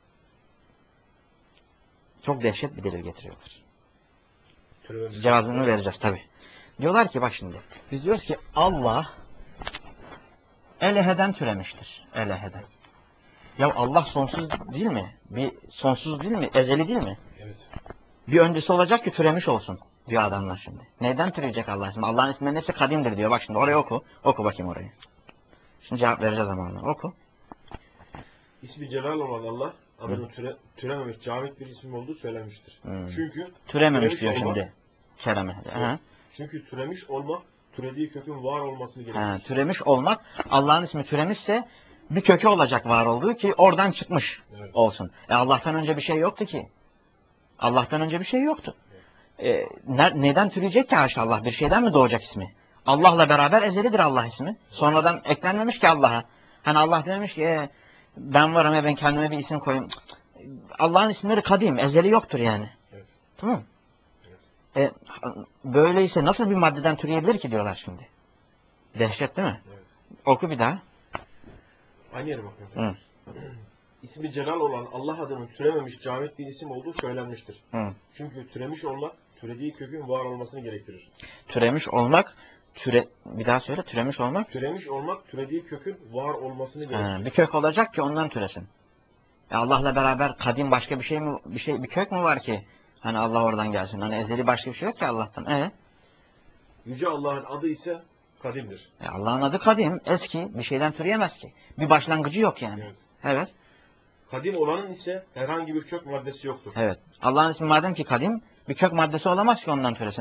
Çok dehşet bir delil getiriyorlar. Cevabını vereceğiz tabi. Diyorlar ki bak şimdi. Biz diyoruz ki Allah eleheden türemiştir. Eleheden. Ya Allah sonsuz değil mi? Bir sonsuz değil mi? Ezeli değil mi? Evet. Bir öncesi olacak ki türemiş olsun diyor adamlar şimdi. Neden türeyecek Allah ismi? Allah'ın ismi neyse kadimdir diyor. Bak şimdi oraya oku. Oku bakayım orayı. Şimdi cevap vereceğiz ama ona. Oku. İsmi Celal olan Allah adını türememiş camit bir isim olduğu söylenmiştir. Çünkü türememiş diyor olmak, şimdi. Kereme. Evet. Çünkü türemiş olmak türediği kökün var olmasını gerektirir. Türemiş olmak Allah'ın ismi türemişse bir kökü olacak var olduğu ki oradan çıkmış olsun. Allah'tan önce bir şey yoktu ki. Allah'tan önce bir şey yoktu. Neden türeyecek ki haşallah? Bir şeyden mi doğacak ismi? Allah'la beraber ezelidir Allah ismi. Sonradan eklenmemiş ki Allah'a. Hani Allah demiş ki ben varım ya ben kendime bir isim koyayım. Allah'ın isimleri kadim, ezeli yoktur yani. Evet. Tamam mı? Böyleyse nasıl bir maddeden türeyebilir ki diyorlar şimdi. Dehşet değil mi? Evet. Oku bir daha. Aynı yere bakıyorum. İsmi Celal olan Allah adının türememiş camit bir isim olduğu söylenmiştir. Çünkü türemiş olmak türediği kökün var olmasını gerektirir. Türemiş olmak bir daha söyle. Türemiş olmak. Türemiş olmak türediği kökün var olmasını gerektirir. Bir kök olacak ki ondan türesin. Allah'la beraber kadim başka bir şey mi bir kök mü var ki? Hani Allah oradan gelsin. Hani ezeli başka bir şey yok ki Allah'tan. Yüce Allah'ın adı ise kadimdir. Allah'ın adı kadim, eski. Bir şeyden türeyemez ki. Bir başlangıcı yok yani. Evet. Kadim olanın ise herhangi bir kök maddesi yoktur. Evet. Allah'ın ismi madem ki kadim, bir kök maddesi olamaz ki ondan türesin.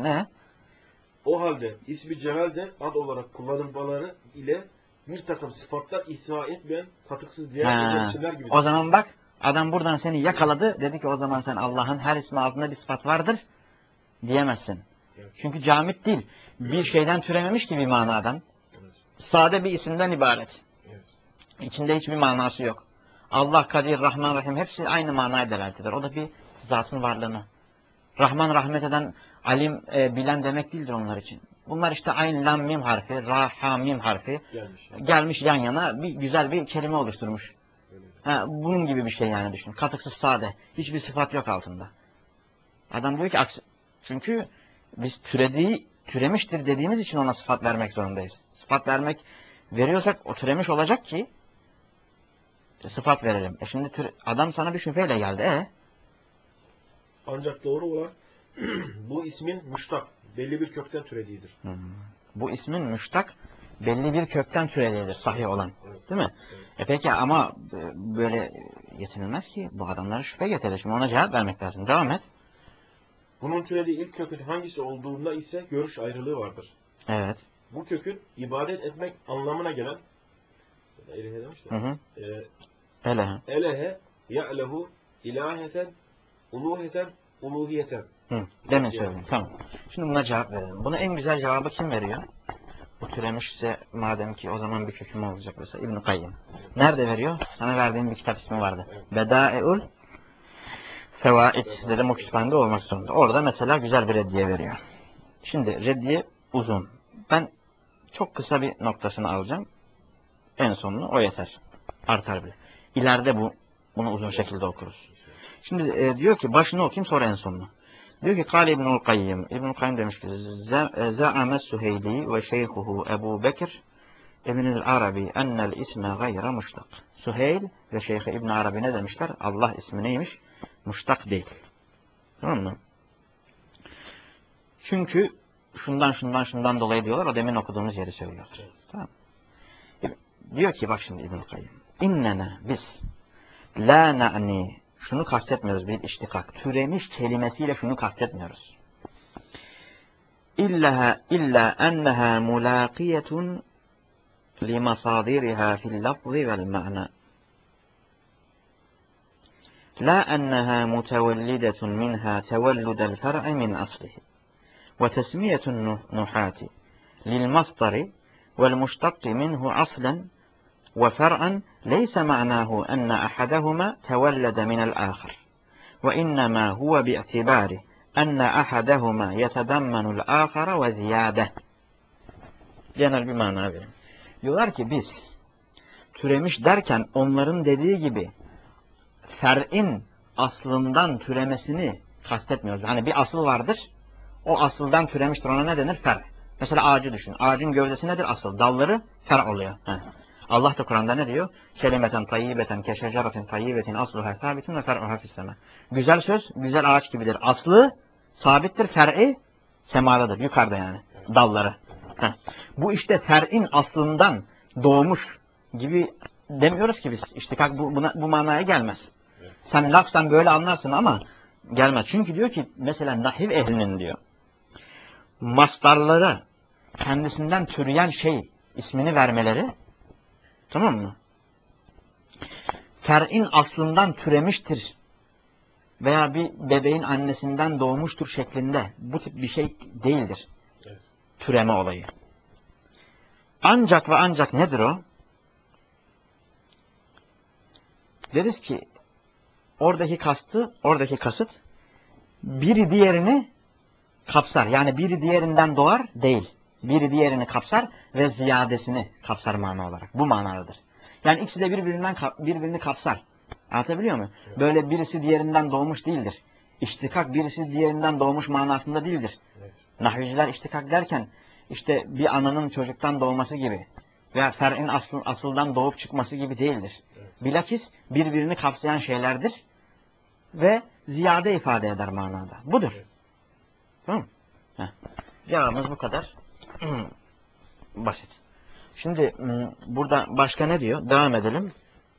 O halde ismi Celal de ad olarak kullanılmaları ile bir takım sıfatlar ihtiva etmeyen katıksız diğer isimler gibidir. O zaman bak, adam buradan seni yakaladı. Dedi ki o zaman sen Allah'ın her ismi altında bir sıfat vardır diyemezsin. Evet. Çünkü camit değil. Bir şeyden türememiş ki bir manadan. Evet. Sade bir isimden ibaret. Evet. İçinde hiçbir manası yok. Allah, Kadir, Rahman, Rahim hepsi aynı manaya delalet eder. O da bir zatın varlığını. Rahman rahmet eden, alim bilen demek değildir onlar için. Bunlar işte ayn, lam, mim harfi, ra, ha, mim harfi gelmiş yan yana bir güzel bir kelime oluşturmuş. Bunun gibi bir şey yani düşün. Katıksız sade. Hiçbir sıfat yok altında. Adam diyor ki çünkü biz türemiştir dediğimiz için ona sıfat vermek zorundayız. Sıfat veriyorsak o türemiş olacak ki sıfat verelim. Şimdi adam sana bir şüpheyle geldi. Ancak doğru olan bu ismin müştak, belli bir kökten türediğidir. Bu ismin müştak, belli bir kökten türediğidir sahih olan. Evet. Değil mi? Evet. Peki ama böyle yetinilmez ki. Bu adamlara şüphe getirir. Şimdi ona cevap vermek lazım. Devam et. Bunun türediği ilk kökün hangisi olduğunda ise görüş ayrılığı vardır. Evet. Bu kökün ibadet etmek anlamına gelen elehe demişler. Elehe. Ye'lehu ilaheten uluheten uluhiyeten. Demin söyledim. Tamam. Şimdi buna cevap verelim. Buna en güzel cevabı kim veriyor? Bu türemişse madem ki o zaman bir hüküm olacak mesela İbn-i Kayyım. Nerede veriyor? Sana verdiğim bir kitap ismi vardı. Bedâe'ul Fevaid dedim, o kütüphanede olmak zorunda. Orada mesela güzel bir reddiye veriyor. Şimdi reddiye uzun. Ben çok kısa bir noktasını alacağım. En sonunu o yeter. Artar bile. İleride bunu uzun şekilde okuruz. Şimdi diyor ki başını okuyayım sonra en sonunu. Diyor ki Kâle İbnül Kayyım. İbnül Kayyım demiş ki Za'ame Süheyli ve şeyhuhu Ebu Bekir İbnül Arabi ennel isme gayre muştak. Süheyl ve Şeyh İbn Arabi ne demişler? Allah ismi neymiş? Muştak değil. Tamam mı? Çünkü şundan dolayı diyorlar. O demin okuduğumuz yeri söylüyorlar. Tamam. Diyor ki bak şimdi İbnül Kayyım. İnnene biz la na'ni, şunu kastetmiyoruz bir iştikak. Türemiş kelimesiyle şunu kastetmiyoruz. İlla enneha mulaqiyetun limasadiriha fil lafzi vel ma'na. La enneha mutevellidetun minha tevelludel fer'i min aslihi. Ve tesmiyetun nuhati lil masdari vel muştakki minhu aslen وفرعا ليس معناه أن أحدهما تولد من الآخر وإنما هو باعتبار أن أحدهما يتضمن الآخر وزيادة. Genel bir mana verin. Diyorlar ki biz türemiş derken onların dediği gibi fer'in aslından türemesini kastetmiyoruz. Hani bir asıl vardır, o asıldan türemiştir, ona ne denir? Fer. Mesela ağacı düşün. Ağacın gövdesi nedir? Asıl. Dalları fer oluyor. Allah da Kur'an'da ne diyor? Kelimeten tayyibeten keşeceratin tayyibetin asluha sabitun ve fer'uha fisseme. Güzel söz, güzel ağaç gibidir. Aslı sabittir, fer'i semadadır. Yukarıda yani. Dalları. Bu işte fer'in aslından doğmuş gibi demiyoruz ki biz. İştikak bu manaya gelmez. Sen laftan böyle anlarsın ama gelmez. Çünkü diyor ki mesela nahiv ehlinin diyor mastarlara kendisinden türeyen şey ismini vermeleri, tamam mı? Fer'in aslından türemiştir veya bir bebeğin annesinden doğmuştur şeklinde bu tip bir şey değildir. Evet. Türeme olayı. Ancak ve ancak nedir o? Deriz ki oradaki kasıt biri diğerini kapsar. Yani biri diğerinden doğar değil. Biri diğerini kapsar ve ziyadesini kapsar mana olarak. Bu manadadır. Yani ikisi de birbirini kapsar. Anlatabiliyor muyum? Evet. Böyle birisi diğerinden doğmuş değildir. İştikak birisi diğerinden doğmuş manasında değildir. Evet. Nahviciler iştikak derken işte bir ananın çocuktan doğması gibi veya fer'in asıldan doğup çıkması gibi değildir. Evet. Bilakis birbirini kapsayan şeylerdir ve ziyade ifade eder manada. Budur. Evet. Tamam mı? Cevabımız bu kadar. Basit. Şimdi burada başka ne diyor? Devam edelim.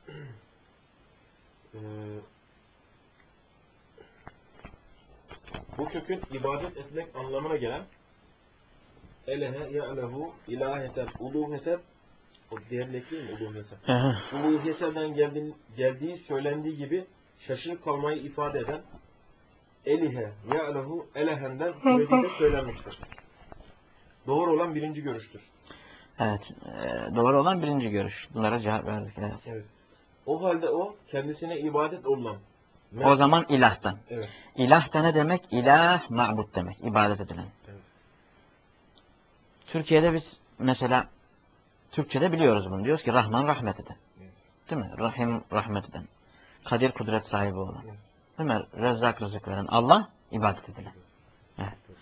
Bu kökün ibadet etmek anlamına gelen elehe ya'lehu ilaheten uluheten, o diğerlik değil mi uluheten? Uluhiyeten geldiği söylendiği gibi şaşırıp kalmayı ifade eden elihe ya'lehu elehenden türediği de söylenmiştir. Doğru olan birinci görüştür. Evet. Doğru olan birinci görüş. Bunlara cevap verdik. Evet. O halde o kendisine ibadet olunan. O zaman ilahtan. Evet. İlah da ne demek? İlah, ma'bud demek. İbadet edilen. Evet. Türkiye'de biz mesela Türkçe'de biliyoruz bunu. Diyoruz ki Rahman rahmet eden. Evet. Değil mi? Rahim rahmet eden. Kadir kudret sahibi olan. Evet. Değil mi? Rezzak rızık veren. Allah ibadet edilen. Evet. Evet.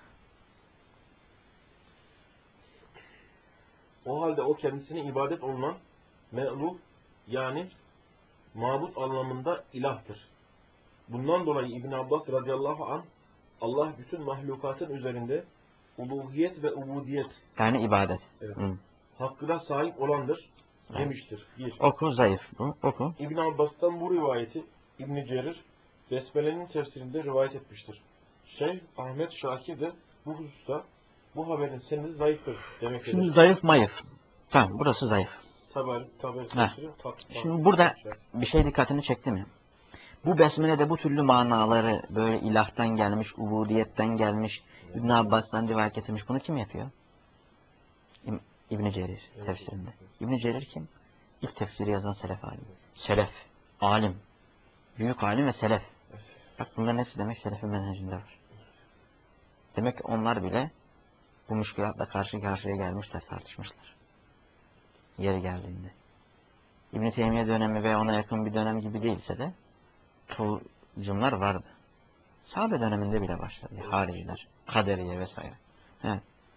O halde o kendisine ibadet olunan me'luh yani mabut anlamında ilahtır. Bundan dolayı İbn Abbas radıyallahu anh Allah bütün mahlukatın üzerinde uluhiyet ve ubudiyet yani ibadet. Evet. Hakkına sahip olandır demiştir. Bir. Oku zayıf bu. Oku. İbn Abbas'tan bu rivayeti İbn Cerir Besmele'nin tefsirinde rivayet etmiştir. Şeyh Ahmet Şakir de bu hususta bu haberin senedi zayıftır demek. Şimdi zayıf mayıf. Tamam, burası zayıf. Tabii. Şimdi burada bir şey dikkatini çekti mi? Bu besmelede bu türlü manaları böyle ilahtan gelmiş, ubudiyetten gelmiş, İbn Abbas'tan rivayet etmiş. Bunu kim yapıyor? İbn Cerir tefsirinde. İbn Cerir kim? İlk tefsiri yazan selef alimi. Selef, alim, büyük alim ve selef. Bak bunların hepsi demek selefin menhecinde var. Demek ki onlar bile bu müşkülatla karşı karşıya gelmişler, tartışmışlar. Yeri geldiğinde. İbn Teymiye dönemi ve ona yakın bir dönem gibi değilse de kıvılcımlar vardı. Sahabe döneminde bile başladı. Hariciler, kaderiye vesaire. Evet.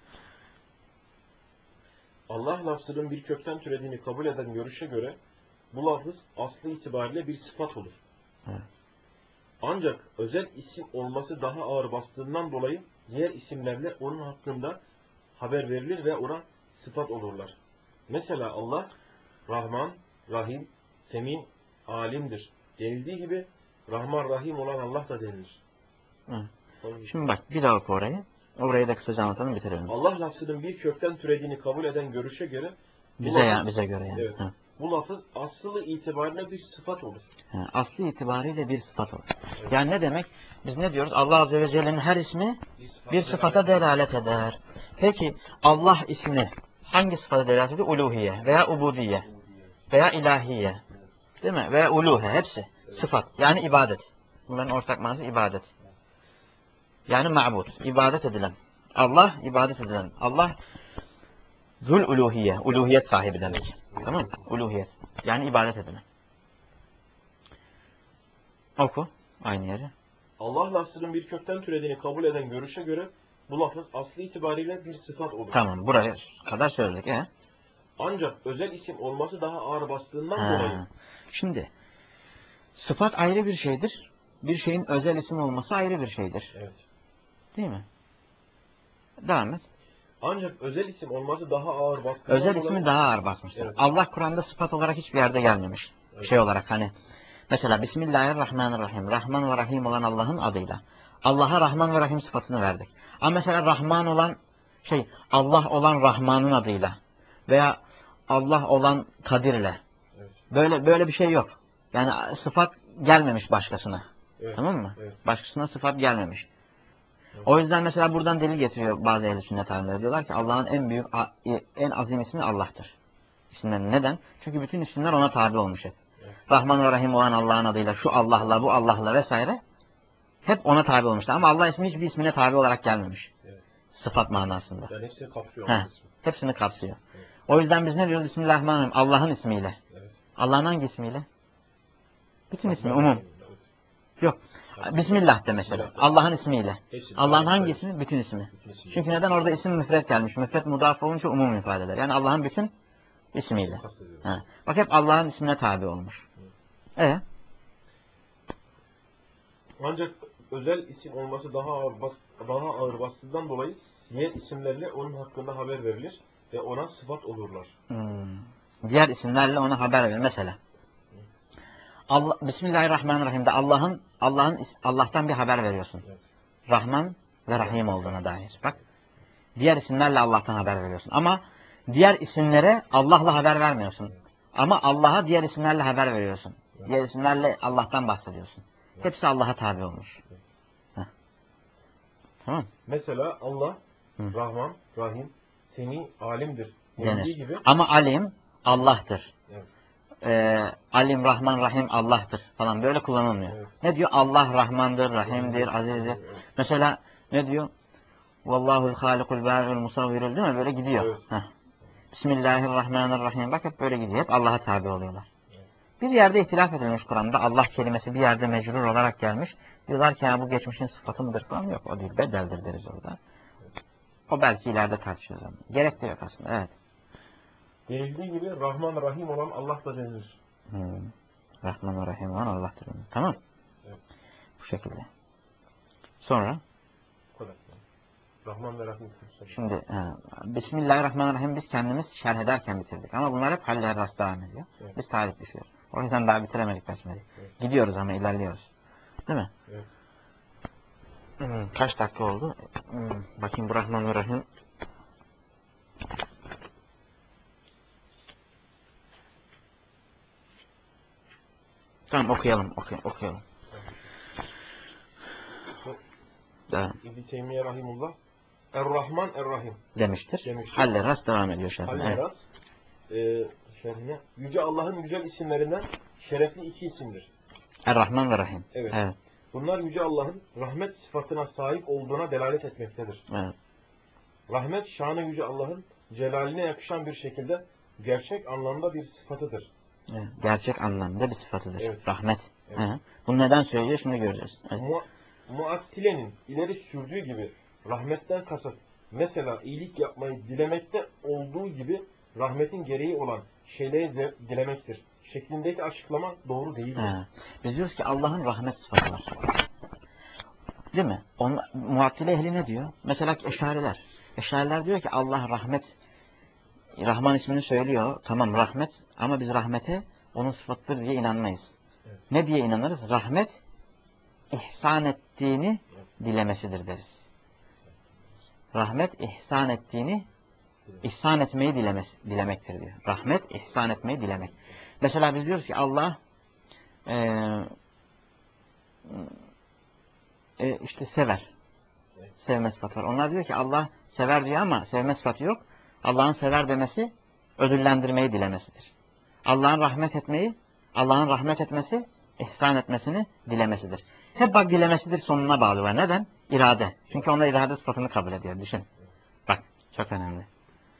Allah lafzının bir kökten türediğini kabul eden görüşe göre bu lafız aslı itibariyle bir sıfat olur. Evet. Ancak özel isim olması daha ağır bastığından dolayı diğer isimlerle onun hakkında haber verilir ve ona sıfat olurlar. Mesela Allah Rahman, Rahim, Semin, Alimdir denildiği gibi Rahman, Rahim olan Allah da denilir. Evet. Şimdi bak bir daha oku orayı. Orayı da kısaca anlatalım, bitirelim. Allah lafzının bir kökten türediğini kabul eden görüşe göre Bize göre yani. Evet. Bu lafız aslı itibariyle bir sıfat olur. Aslı itibariyle bir sıfat olur. Evet. Yani ne demek? Biz ne diyoruz? Allah Azze ve Celle'nin her ismi bir sıfata delalet eder. Peki Allah ismi hangi sıfata delalet ediyor? Uluhiye veya ubudiye veya ilahiye. Değil mi? Veya uluhe. Hepsi sıfat. Yani ibadet. Bunların ortak manası ibadet. Yani ma'bud. İbadet edilen. Allah ibadet edilen. Allah zul uluhiye. Uluhiyet sahibi demek. Tamam mı? Uluhiyet. Yani ibadet edilen. Oku. Aynı yeri. Allah lafzının bir kökten türediğini kabul eden görüşe göre bu lafız aslı itibariyle bir sıfat olur. Tamam. Buraya kadar söyledik. Ancak özel isim olması daha ağır bastığından dolayı. Şimdi sıfat ayrı bir şeydir. Bir şeyin özel isim olması ayrı bir şeydir. Evet. Değil mi? Devam et. Ancak özel isim olması daha ağır bastığından özel dolayı. ismi daha ağır basmıştır. Evet. Allah Kur'an'da sıfat olarak hiçbir yerde gelmemiş. Evet. Şey olarak hani mesela Bismillahirrahmanirrahim. Rahman ve Rahim olan Allah'ın adıyla. Allah'a Rahman ve Rahim sıfatını verdik. Ama mesela Rahman olan Allah olan Rahman'ın adıyla veya Allah olan Kadir'le. Evet. Böyle bir şey yok. Yani sıfat gelmemiş başkasına. Evet. Tamam mı? Evet. Başkasına sıfat gelmemiş. Evet. O yüzden mesela buradan delil getiriyor bazı ehl-i sünnet alimleri. Diyorlar ki Allah'ın en büyük, en azim ismi Allah'tır. İsimler neden? Çünkü bütün isimler ona tabi olmuş hep. Evet. Rahman ve Rahim olan Allah'ın adıyla, şu Allah'la, bu Allah'la vesaire hep ona tabi olmuşlar. Ama Allah ismi hiçbir ismine tabi olarak gelmemiş. Evet. Sıfat manasında. Yani hepsini kapsıyor. Hepsini kapsıyor. Evet. O yüzden biz ne diyoruz? Bismillahirrahmanirrahim. Allah'ın ismiyle. Evet. Allah'ın hangi ismiyle? Bütün ismi, Rahman, umum. evet. Yok. Bismillah de mesela. Bismillah. Allah'ın ismiyle. Hepsi. Allah'ın hangi ismi? Bütün ismi. Bütün ismi. Çünkü neden? Orada isim müfret gelmiş. Müfret mudaf olunca umum ifade eder. Yani Allah'ın bütün ismiyle. Bak hep Allah'ın ismine tabi olmuş. Ancak özel isim olması daha ağır bastığından dolayı diğer isimlerle onun hakkında haber verilir ve ona sıfat olurlar. Diğer isimlerle ona haber verilir. Mesela Bismillahirrahmanirrahim'de Allah'tan bir haber veriyorsun. Evet. Rahman ve Rahim olduğuna dair. Bak. Diğer isimlerle Allah'tan haber veriyorsun. Ama diğer isimlere Allah'la haber vermiyorsun. Evet. Ama Allah'a diğer isimlerle haber veriyorsun. Evet. Diğer isimlerle Allah'tan bahsediyorsun. Evet. Hepsi Allah'a tabi olmuş. Evet. Tamam. Mesela Allah, Rahman, Rahim, Seni, Alimdir. Denir. Gibi. Ama Alim Allah'tır. Evet. Alim, Rahman, Rahim Allah'tır falan böyle kullanılmıyor. Evet. Ne diyor? Allah Rahmandır, Rahim'dir, Aziz'dir. Evet. Mesela ne diyor? Vallahul halikul bâri'ul musavvirul değil mi? Böyle gidiyor. Evet. Bismillahirrahmanirrahim. Bak hep böyle gidiyor. Hep Allah'a tabi oluyorlar. Evet. Bir yerde ihtilaf edilmiş Kur'an'da. Allah kelimesi bir yerde mecrur olarak gelmiş. Diyorlar ki bu geçmişin sıfatı mıdır falan. Yok o değil. Bedeldir deriz orada. Evet. O belki ileride tartışırız ama. Gerek de yok aslında. Evet. Denildiği gibi Rahman Rahim olan Allah da denilir. Rahman ve Rahim olan Allah'tır. Tamam. Evet. Bu şekilde. Sonra Rahman ve Rahim. Şimdi Bismillahirrahmanirrahim biz kendimiz şerh ederken bitirdik. Ama bunlar hep haller rast devam ediyor. Evet. Biz tarih düşüyoruz. O yüzden daha bitiremedik besmeleyi. Evet. Gidiyoruz ama ilerliyoruz. Değil mi? Evet. Kaç dakika oldu? Bakayım bu Rahman ve Rahim. Tamam okuyalım. İbn-i Teymiye Rahimullah Er-Rahman Er-Rahim demiştir. demiştir. Halle Ras devam ediyor şerhine. Evet. Halleras şerhine. Yüce Allah'ın güzel isimlerinden şerefli iki isimdir. Er-Rahman ve Rahim. Evet. Evet. Bunlar Yüce Allah'ın rahmet sıfatına sahip olduğuna delalet etmektedir. Evet. Rahmet, şanı Yüce Allah'ın celaline yakışan bir şekilde gerçek anlamda bir sıfatıdır. Evet. Gerçek anlamda bir sıfatıdır. Evet. Rahmet. Evet. Hı. Bunu neden söylüyor? Şimdi göreceğiz. Evet. Muattile'nin ileri sürdüğü gibi rahmetten kasıt, mesela iyilik yapmayı dilemekte olduğu gibi rahmetin gereği olan şeyleri de dilemektir şeklindeki açıklama doğru değildir. He. Biz diyoruz ki Allah'ın rahmet sıfatı var. Değil mi? Muattile ehli ne diyor? Mesela Eşariler. Eşariler diyor ki Allah rahmet, Rahman ismini söylüyor. Tamam rahmet ama biz rahmete onun sıfatıdır diye inanmayız. Evet. Ne diye inanırız? Rahmet ihsan ettiğini dilemesidir deriz. Rahmet ihsan ettiğini ihsan etmeyi dilemektir diyor. Rahmet ihsan etmeyi dilemek. Mesela biz diyoruz ki Allah işte sever. Sevme sıfatı var. Onlar diyor ki Allah sever diyor ama sevme sıfatı yok. Allah'ın sever demesi ödüllendirmeyi dilemesidir. Allah'ın rahmet etmesi ihsan etmesini dilemesidir. Hep bak dilemesidir sonuna bağlı var. Neden? İrade. Çünkü onlar irade sıfatını kabul ediyor. Düşün. Bak çok önemli.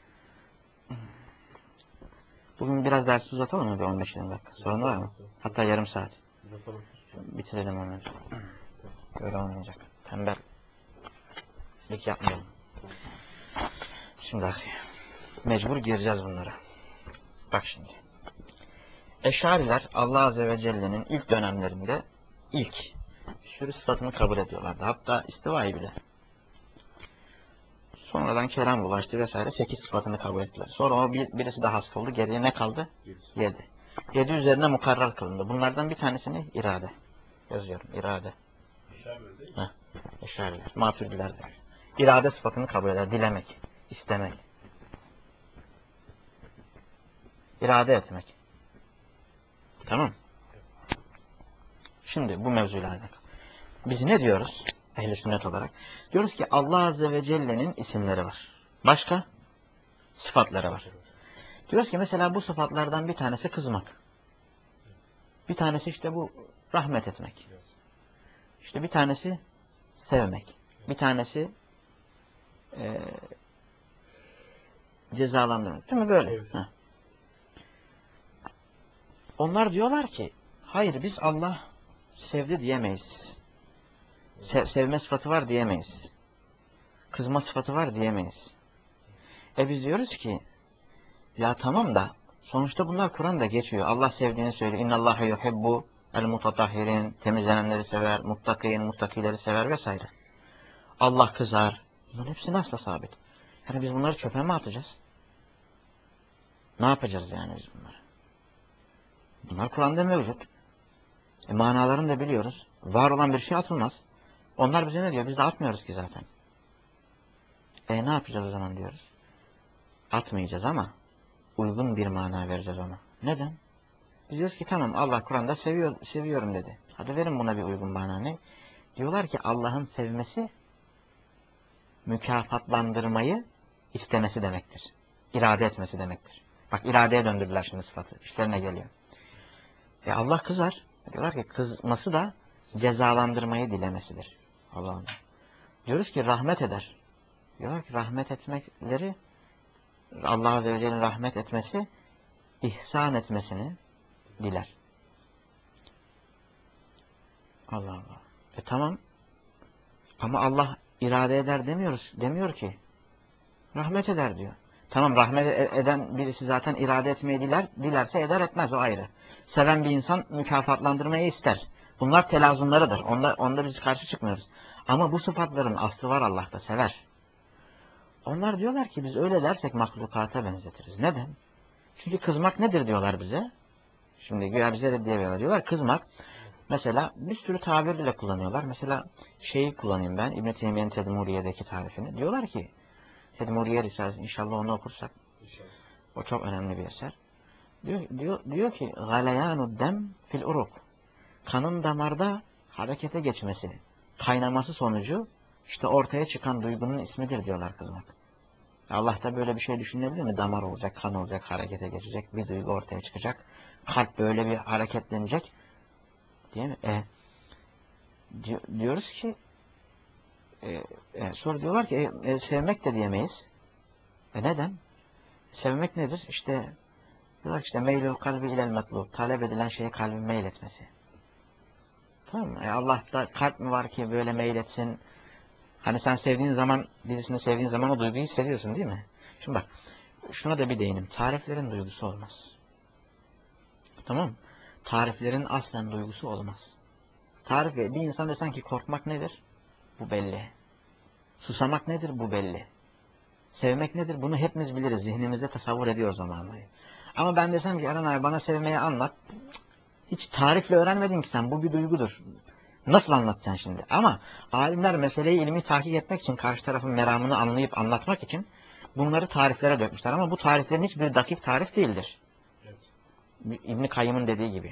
Bugün biraz ders uzatalım mı? Bir 15-20 dakika. Sorun var mı? Hatta yarım saat. Bitirelim onu. Böyle olmayacak. Tembellik yapmayalım. Şimdi bak. Mecbur gireceğiz bunlara. Bak şimdi. Eşariler Allah Azze ve Celle'nin ilk dönemlerinde ilk sürü sıfatını kabul ediyorlardı. Hatta istivayı bile. Sonradan kelam bulaştı vesaire 8 sıfatını kabul ettiler. Sonra o birisi daha hasta oldu. Geriye ne kaldı? 7. 7 üzerine mukarrar kılındı. Bunlardan bir tanesini irade. Yazıyorum. İrade. Eşariler. Maturidiler de. İrade sıfatını kabul eder. Dilemek. İstemek. İrade etmek. Tamam. Şimdi bu mevzuyla alakalı. Biz ne diyoruz? Ehl-i sünnet olarak. Diyoruz ki Allah Azze ve Celle'nin isimleri var. Başka? Sıfatları var. Diyoruz ki mesela bu sıfatlardan bir tanesi kızmak. Bir tanesi işte bu rahmet etmek. İşte bir tanesi sevmek. Bir tanesi cezalandırmak. Değil mi böyle? Evet. Onlar diyorlar ki hayır biz Allah sevdi diyemeyiz. Sevme sıfatı var diyemeyiz. Kızma sıfatı var diyemeyiz. Biz diyoruz ki ya tamam da sonuçta bunlar Kur'an'da geçiyor. Allah sevdiğini söylüyor. İnnallâhe yuhibbu el-mutatahhirin, temizlenenleri sever, muttakileri sever vesaire. Allah kızar. Bunların hepsi nasıl sabit? Yani biz bunları çöpe mi atacağız? Ne yapacağız yani biz bunları? Bunlar Kur'an'da mevcut. Manalarını da biliyoruz. Var olan bir şey atılmaz. Onlar bize ne diyor? Biz de atmıyoruz ki zaten. Ne yapacağız o zaman diyoruz? Atmayacağız ama uygun bir mana vereceğiz ona. Neden? Biz diyoruz ki tamam Allah Kur'an'da seviyorum dedi. Hadi verin buna bir uygun mana ne? Diyorlar ki Allah'ın sevmesi mükafatlandırmayı istemesi demektir. İrade etmesi demektir. Bak iradeye döndürdüler şimdi sıfatı. İşlerine geliyor. Allah kızar. Diyorlar ki kızması da cezalandırmayı dilemesidir. Allah'ım. Diyoruz ki rahmet eder. Diyorlar ki rahmet etmekleri Allah Azze ve Celle'nin rahmet etmesi ihsan etmesini diler. Allah Allah. Tamam. Ama Allah irade eder demiyoruz. Demiyor ki. Rahmet eder diyor. Tamam rahmet eden birisi zaten irade etmeyi dilerse eder etmez o ayrı. Seven bir insan mükafatlandırmayı ister. Bunlar telazumlarıdır. Onda biz karşı çıkmıyoruz. Ama bu sıfatların aslı var Allah'ta sever. Onlar diyorlar ki biz öyle dersek mahlukata benzetiriz. Neden? Çünkü kızmak nedir diyorlar bize. Şimdi güya bize de diyorlar. Diyorlar kızmak. Mesela bir sürü tabir bile kullanıyorlar. Mesela şeyi kullanayım ben. İbn-i Teymiye'nin Tedmuriye'deki tarifini. Diyorlar ki Tedmuriye Risalesi inşallah onu okursak. O çok önemli bir eser. Diyor ki galeyanu dem fil uruk. Kanın damarda harekete geçmesi, kaynaması sonucu İşte ortaya çıkan duygunun ismidir diyorlar kızmak. Allah'ta böyle bir şey düşünebilir mi? Damar olacak, kan olacak, harekete geçecek, bir duygu ortaya çıkacak. Kalp böyle bir hareketlenecek. Değil mi? Diyoruz ki sonra diyorlar ki sevmek de diyemeyiz. Neden? Sevmek nedir? İşte diyorlar işte meylül kalbi ilel metlub. Talep edilen şeye kalbin meyletmesi. Tamam mı? Allah'ta kalp mi var ki böyle meyletsin? Hani sen sevdiğin zaman, birisini sevdiğin zaman o duyguyu hissediyorsun değil mi? Şimdi bak, şuna da bir değinim. Tariflerin duygusu olmaz. Tamam mı? Tariflerin aslen duygusu olmaz. Bir insan desen ki korkmak nedir? Bu belli. Susamak nedir? Bu belli. Sevmek nedir? Bunu hepimiz biliriz. Zihnimizde tasavvur ediyoruz zamanlayı. Ama ben desem ki Eren abi bana sevmeyi anlat. Hiç tarifle öğrenmedin ki sen. Bu bir duygudur. Nasıl anlatacaksın şimdi? Ama alimler meseleyi ilmi tahkik etmek için, karşı tarafın meramını anlayıp anlatmak için bunları tariflere dökmüşler. Ama bu tariflerin hiçbir dakik tarif değildir. Evet. İbn-i Kayyım'ın dediği gibi.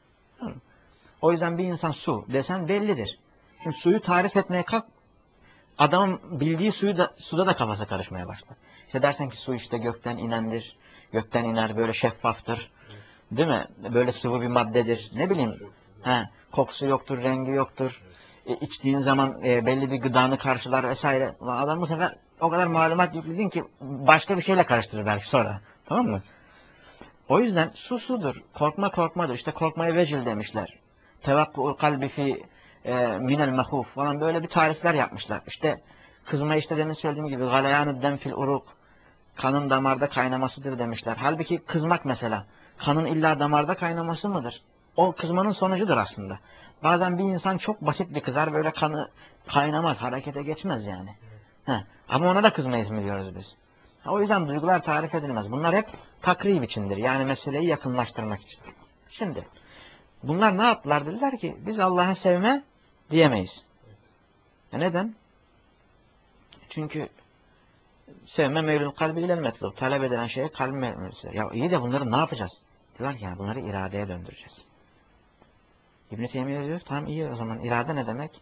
O yüzden bir insan su desen bellidir. Şimdi suyu tarif etmeye kalk, adamın bildiği suda da kafası karışmaya başlar. İşte dersen ki su işte gökten inendir, gökten iner böyle şeffaftır. Değil mi? Böyle sıvı bir maddedir. Ne bileyim, kokusu yoktur, rengi yoktur. İçtiğin zaman belli bir gıdanı karşılar vesaire. Adam bu sefer o kadar malumat yükledin ki başka bir şeyle karıştırır belki sonra. Tamam mı? O yüzden su sudur. Korkma korkmadır. İşte korkmaya vecil demişler. Tevakku'u kalbi fi minel mehuf falan böyle bir tarifler yapmışlar. İşte kızma işte demin söylediğim gibi galayanı dem fil uruk, kanın damarda kaynamasıdır demişler. Halbuki kızmak mesela kanın illa damarda kaynaması mıdır? O kızmanın sonucudur aslında. Bazen bir insan çok basit bir kızar böyle kanı kaynamaz, harekete geçmez yani. Ama ona da kızma ismi diyoruz biz. O yüzden duygular tarif edilmez. Bunlar hep takrib içindir. Yani meseleyi yakınlaştırmak için. Şimdi bunlar ne yaptılar? Dediler ki biz Allah'ı sevme diyemeyiz. Neden? Çünkü sevme meylül kalbi ilel metlub. Talep edilen şeye kalbi meyletmesi. Ya iyi de bunları ne yapacağız? Diyorlar ki yani bunları iradeye döndüreceğiz. İbn-i Teymiye diyor tamam iyi o zaman irade ne demek?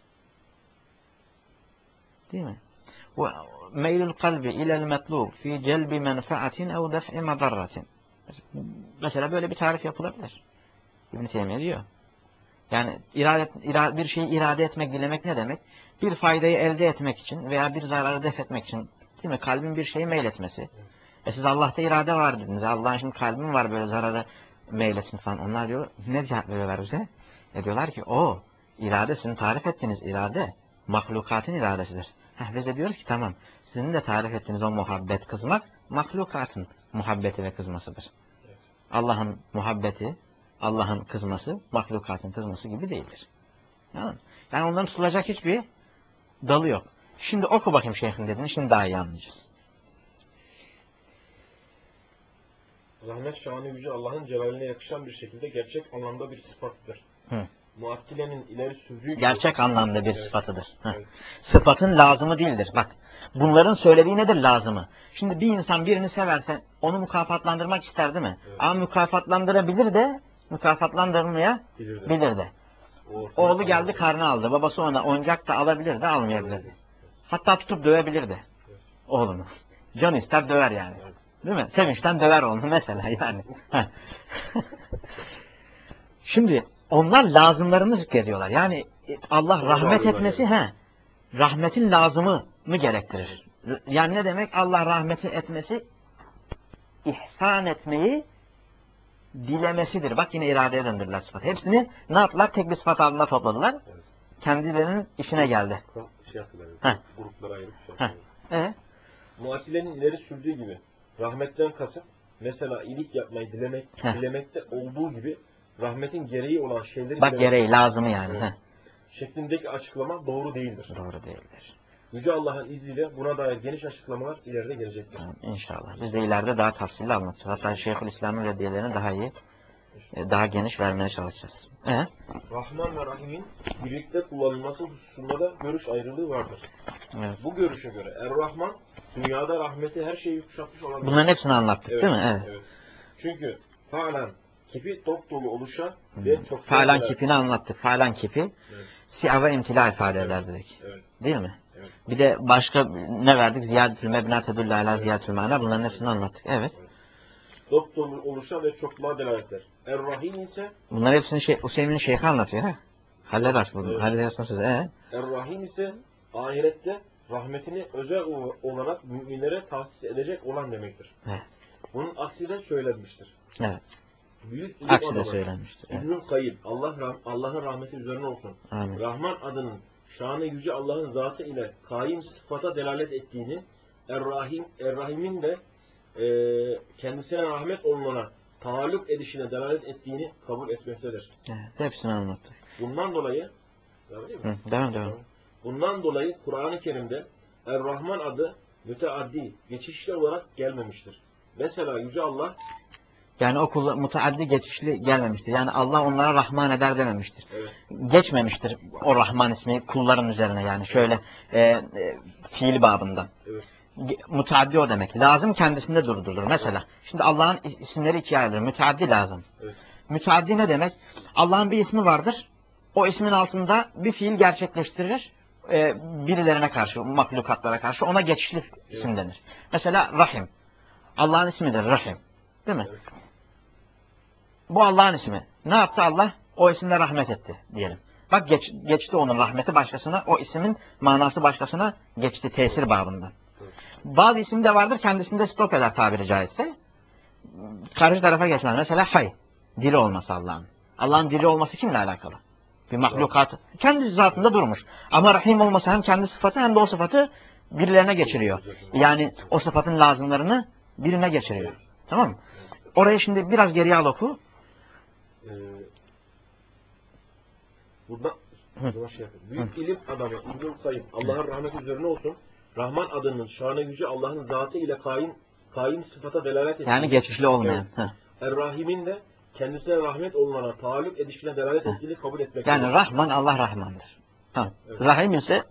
Değil mi? Meylül kalbi ilel metlub fi celbi menfaatin ev def'i madarratin. Mesela böyle bir tarif yapılabilir. İbn-i Teymiye diyor. Yani bir şeyi irade etmek, dilemek ne demek? Bir faydayı elde etmek için veya bir zararı def etmek için değil mi? Kalbin bir şeyi meyletmesi. Siz Allah'ta irade var dediniz. Allah'ın şimdi kalbim var böyle zararı meyletsin falan. Onlar diyor ne cevap veriyorlar bize? Diyorlar ki o irade sizin tarif ettiğiniz irade mahlukatın iradesidir. Biz de diyoruz ki tamam sizin de tarif ettiğiniz o muhabbet kızmak mahlukatın muhabbeti ve kızmasıdır. Allah'ın muhabbeti, Allah'ın kızması, mahlukatın kızması gibi değildir. Yani onların tutulacak hiçbir dalı yok. Şimdi oku bakayım şeyhin dediğini, şimdi daha iyi anlayacağız. Rahmet şanı yüce Allah'ın celaline yakışan bir şekilde gerçek anlamda bir sıfattır. Muattile'nin ileri sürdüğü gibi... Gerçek anlamda bir sıfatıdır. Evet. Sıfatın lazımı değildir. Bak, bunların söylediği nedir lazımı? Şimdi bir insan birini severse onu mükafatlandırmak ister değil mi? Evet. Ama mükafatlandırabilir de, mükafatlandırmayabilir de. Oğlu geldi karnı aldı. Babası ona oyuncak da alabilir de almayabilir de. Hatta tutup dövebilir de oğlunu. Can ister döver yani. Değil mi? Sevinçten döver onu mesela yani. Şimdi onlar lazımlarını zikrediyorlar. Yani Allah rahmet etmesi rahmetin lazımını gerektirir. Yani ne demek? Allah rahmeti etmesi ihsan etmeyi dilemesidir. Bak yine iradeye döndürdüler sıfat. Hepsini ne yaptılar? Tek bir sıfat altında topladılar. Evet. Kendilerinin işine geldi. Gruplara ayırıp Muatile'nin ileri sürdüğü gibi rahmetten kasıt mesela iyilik yapmayı dilemekte olduğu gibi rahmetin gereği olan şeyleri bak gereği lazımı yani. Evet. Şeklindeki açıklama doğru değildir. Doğru değildir. Yüce Allah'ın izniyle buna dair geniş açıklamalar ileride gelecektir. İnşallah. Biz de ileride daha tafsilli anlatacağız. Hatta Şeyhülislam'ın reddiyelerini daha iyi, daha geniş vermeye çalışacağız. Rahman ve Rahim'in birlikte kullanılması hususunda da görüş ayrılığı vardır. Evet. Bu görüşe göre Er-Rahman dünyada rahmeti her şeyi kuşatmış olan... Bunların hepsini anlattık değil mi? Evet. Çünkü falan kipi top dolu oluşan ve çok... Falan kipini anlattık. Falan kipi siyah ve imtila ifade eder dedik. Evet. Değil mi? Evet. Bir de başka ne verdik? Ziyadetül mebna tedullu ala ziyadetül mana. Bunların hepsini anlattık. Evet. Dopdolu oluşan ve çokluğa delaletler. Er-Rahim ise Bunlar hepsini Hüseyin'in şeyhi anlatıyor. Ha? Halleder bunu. Evet. Halledersin size. Er-Rahim ise ahirette rahmetini özel olarak müminlere tahsis edecek olan demektir. Evet. Bunun aksi de söylenmiştir. Evet. Büyük ilim Aksi de adamı söylenmiştir. Evet. İbnül Kayyim, Allah'ın rahmeti üzerine olsun. Amin. Rahman adının şanı yüce Allah'ın zatı ile kaim sıfata delalet ettiğini, Er-Rahim'in de kendisine rahmet olunana taalluk edişine delalet ettiğini kabul etmektedir. Evet. Hepsini anlattık. Bundan dolayı değil mi? Devam. Bundan dolayı Kur'an-ı Kerim'de Er-Rahman adı müteaddi, geçişli olarak gelmemiştir. Mesela yüce Allah Yani o mutaaddi geçişli gelmemiştir. Yani Allah onlara Rahman eder dememiştir. evet, Geçmemiştir o Rahman ismi kulların üzerine yani şöyle fiil babından. evet, Mutaaddi o demek. Lazım kendisinde durdurulur. Mesela şimdi Allah'ın isimleri ikiye ayrılır. Müteaddi lazım. evet, Müteaddi ne demek? Allah'ın bir ismi vardır. O ismin altında bir fiil gerçekleştirir. Birilerine karşı, mahlukatlara karşı ona geçişli isim denir. Mesela Rahim. Allah'ın ismidir Rahim. Değil mi? evet. Bu Allah'ın ismi. Ne yaptı Allah? O isimle rahmet etti diyelim. Bak geçti onun rahmeti başkasına, o ismin manası başkasına geçti tesir babından. Evet. Bazı isim de vardır kendisinde stop eder tabiri caizse. Karşı tarafa geçmez. Mesela hay. Diri olması Allah'ın. Allah'ın diri olması kimle alakalı? Bir mahlukat. Kendi zatında durmuş. Ama rahim olması hem kendi sıfatı hem de o sıfatı birilerine geçiriyor. Yani o sıfatın lazımlarını birine geçiriyor. Tamam mı? Oraya şimdi biraz geriye al oku. Burada büyük ilim adamı İbnül Kayyim, Allah'ın rahmeti üzerine olsun. Rahman adının şanı yüce Allah'ın zatı ile kaim sıfata delalet ettiğini. Yani geçişli olmayan. Evet. Er-Rahim'in de kendisine rahmet olunana taalluk edişine delalet ettiğini kabul etmektedir. Yani Rahman Allah Rahmandır. Tamam. Evet. Rahim ise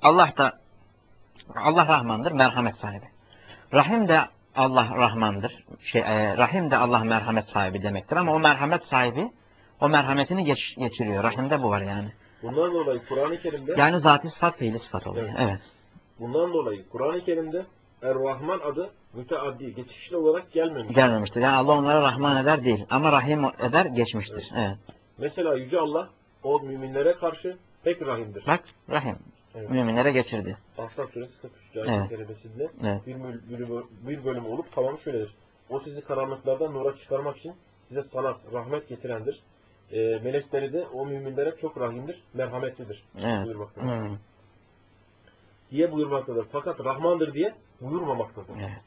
Allah Rahmandır, merhamet sahibi. Rahim de Allah Rahmandır. Rahim de Allah merhamet sahibi demektir ama o merhamet sahibi o merhametini geçiriyor. Rahim'de bu var yani. Bundan dolayı Kur'an-ı Kerim'de Yani zat-ı sıfat fiili sıfat oluyor. Evet. Bundan dolayı Kur'an-ı Kerim'de Er-Rahman adı müteaddi, geçişli olarak gelmemiş. Gelmemiştir. Yani Allah onlara Rahman eder değil ama Rahim eder geçmiştir. Evet. Mesela yüce Allah o müminlere karşı pek rahimdir. Bak Rahim. Evet. Müminlere geçirdi. Ahzab suresi 43. Evet. ayet kerimesinde Evet. bir bölüm olup tamamı şöyledir. O sizi karanlıklardan nura çıkarmak için size salat, rahmet getirendir. Melekleri de o müminlere çok rahimdir, merhametlidir. Evet. Buyurmaktadır. Diye buyurmaktadır. Fakat Rahmandır diye buyurmamaktadır. Evet.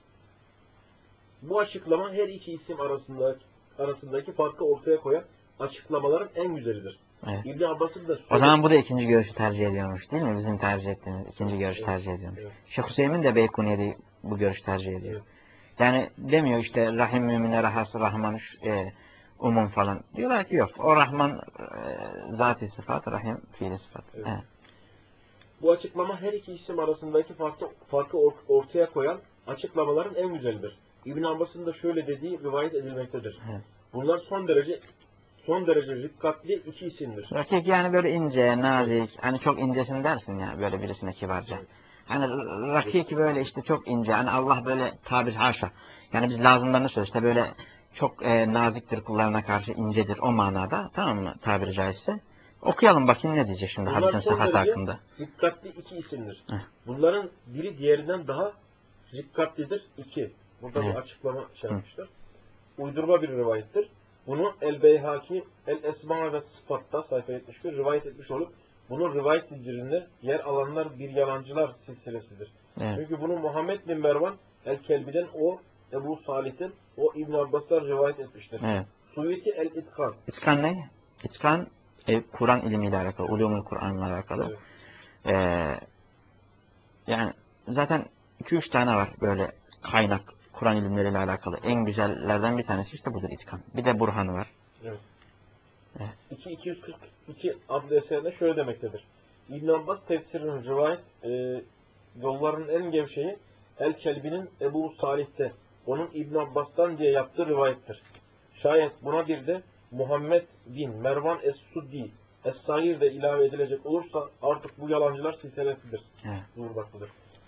Bu açıklama her iki isim arasındaki farkı ortaya koyan açıklamaların en güzelidir. Evet. İbn Abbas'ın da O zaman bu da ikinci görüşü tercih ediyormuş değil mi? Bizim tercih ettiğimiz ikinci görüşü tercih ediyormuş. Evet. Şeyh Hüseyin de Beykuniye'de bu görüşü tercih ediyor. Evet. Yani demiyor işte Rahim müminlere has Rahman umum falan. Diyorlar ki yok. O Rahman zat-ı sıfat, Rahim fiili sıfat. Evet. Evet. Bu açıklama her iki isim arasındaki farkı ortaya koyan açıklamaların en güzelidir. İbn Abbas'ın da şöyle dediği rivayet edilmektedir. Evet. Bunlar son derece rikkatli iki isimdir. Rakik yani böyle ince, nazik, hani çok incesin dersin ya böyle birisine kibarca. Hani rakik böyle işte çok ince, hani Allah böyle tabir haşa. Yani biz lazımlarını söylüyoruz işte böyle çok naziktir kullarına karşı incedir o manada, tamam mı tabiri caizse. Okuyalım bakayım ne diyecek şimdi Bunlar hadisin son sıhhati derece hakkında. rikkatli iki isimdir. Heh. Bunların biri diğerinden daha rikkatlidir. İki. Burada bir Evet. açıklama şey yapmışlar. Uydurma bir rivayettir. Bunu El-Beyhaki El-Esma ve Sıfat'ta sayfa 71 rivayet etmiş olup bunun rivayet zincirinde yer alanlar bir yalancılar silsilesidir. Evet. Çünkü bunu Muhammed bin Mervan El-Kelbi'den o Ebu Salih'ten o İbn Abbas'tan rivayet etmiştir. Evet. Suyuti El-İtkan. İtkan ne? İtkan Kur'an ilmiyle alakalı, ulumul Kur'an'la alakalı. Evet. Yani zaten 2-3 tane var böyle kaynak Kur'an ilimleriyle alakalı. En güzellerden bir tanesi işte budur İtkan. Bir de Burhan'ı var. Evet. Evet. 242 adlı eserinde şöyle demektedir. İbn Abbas tefsirinin rivayet yollarının en gevşeği El-Kelbi'nin Ebu Salih'te onun İbn Abbas'tan diye yaptığı rivayettir. Şayet buna bir de Muhammed bin Mervan Es-Suddi Es-Sair de ilave edilecek olursa artık bu yalancılar silsilesidir. Evet. Buyurmaktadır.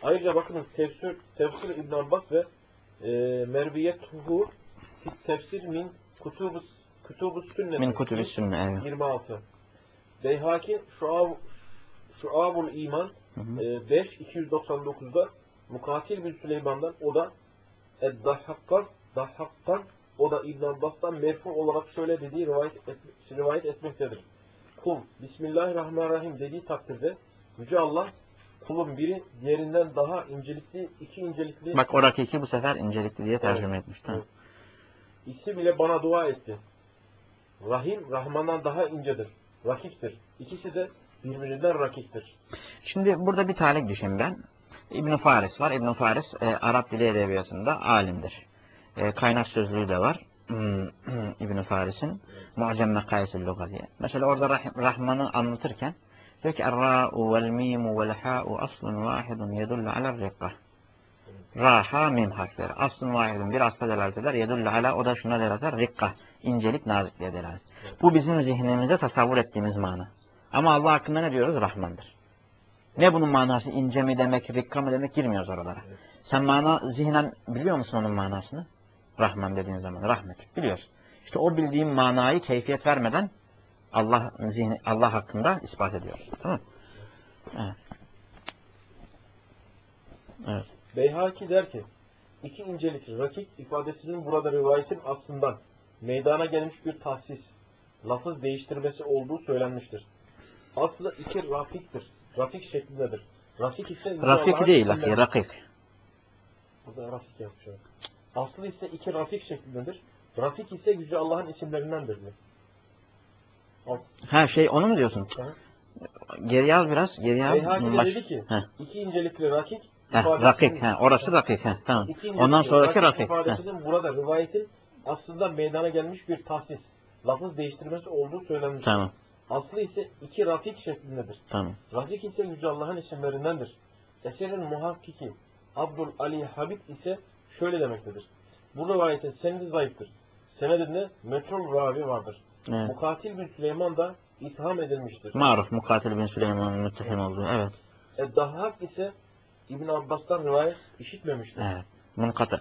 Ayrıca bakınız tefsir İbn Abbas ve Merviyetuhu tefsir min kutubus sünnet. Min kutubus sünnet. Evet. 26. Beyhaki Şuabul İman 5-299'da Mukatil bin Süleyman'dan, o da Dahhak'tan, o da İbn Abbas'tan merfu olarak şöyle dediği rivayet etmektedir. Kul Bismillahirrahmanirrahim dediği takdirde Yüce Allah kulun biri diğerinden daha incelikli, iki incelikli. Bak oradaki iki bu sefer incelikli diye tercüme etmiş. Evet. İkisi bile bana dua etti. Rahim, Rahman'dan daha incedir. Rakiktir. İkisi de birbirinden rakiktir. Şimdi burada bir talik düşün ben. İbn Faris var. İbn Faris Arap dili edebiyatında alimdir. Kaynak sözlüğü de var. İbn Faris'in Mu'cem Mekâyisil Luga diye. Mesela orada Rahman'ı anlatırken diyor ki Er-râ'u vel-mîmu vel-hâ'u aslun vâhidun yedullu aler-rikkah. Ra, ha, mim harfleri. Aslun vâhidun bir asla delalet eder. Yedullu ala, o da şuna delalet eder. Rikkah. İncelik, nazikliğe delalet. Bu bizim zihnimizde tasavvur ettiğimiz mana. Ama Allah hakkında ne diyoruz? Rahmandır. Ne bunun manası? İnce mi demek, rikka mı demek? Girmiyoruz oralara. Sen zihnen biliyor musun onun manasını? Rahman dediğin zaman. Rahmet. Biliyorsun. İşte o bildiğin manayı keyfiyet vermeden Allah hakkında ispat ediyoruz. Tamam mı? Evet. Evet. Beyhaki der ki, iki incelik rakik ifadesinin burada rivayetin aslından meydana gelmiş bir tahsis, lafız değiştirmesi olduğu söylenmiştir. Aslı iki rafiktir. Rafik şeklindedir. Rafik ise Rafik değil, rakik. Burada rafik yapmış. Aslı ise iki rafik şeklindedir. Rafik ise Yüce Allah'ın isimlerindendir diyor. Ha onu mu diyorsun? Ha? Geriye al biraz. Geriye al. Beyhaki dedi ki, iki incelikli rakik rakik. Orası rakik. Tamam. Ondan sonraki rakik. İfadesinin burada rivayetin aslında meydana gelmiş bir tahsis, lafız değiştirmesi olduğu söylenmiş. Tamam. Aslı ise iki rafik şeklindedir. Tamam. Rafik ise Yüce Allah'ın isimlerindendir. Eserin muhakkiki Abdul Ali Habib ise şöyle demektedir. Bu rivayetin senedi zayıftır. Senedinde metrol ravi vardır. Evet. Mukatil bin Süleyman da itham edilmiştir. Maruf Mukatil bin Süleyman'ın müttehim olduğu. Evet. Dahhak ise İbn Abbas'tan rivayet işitmemiştir. Evet. Munkatı.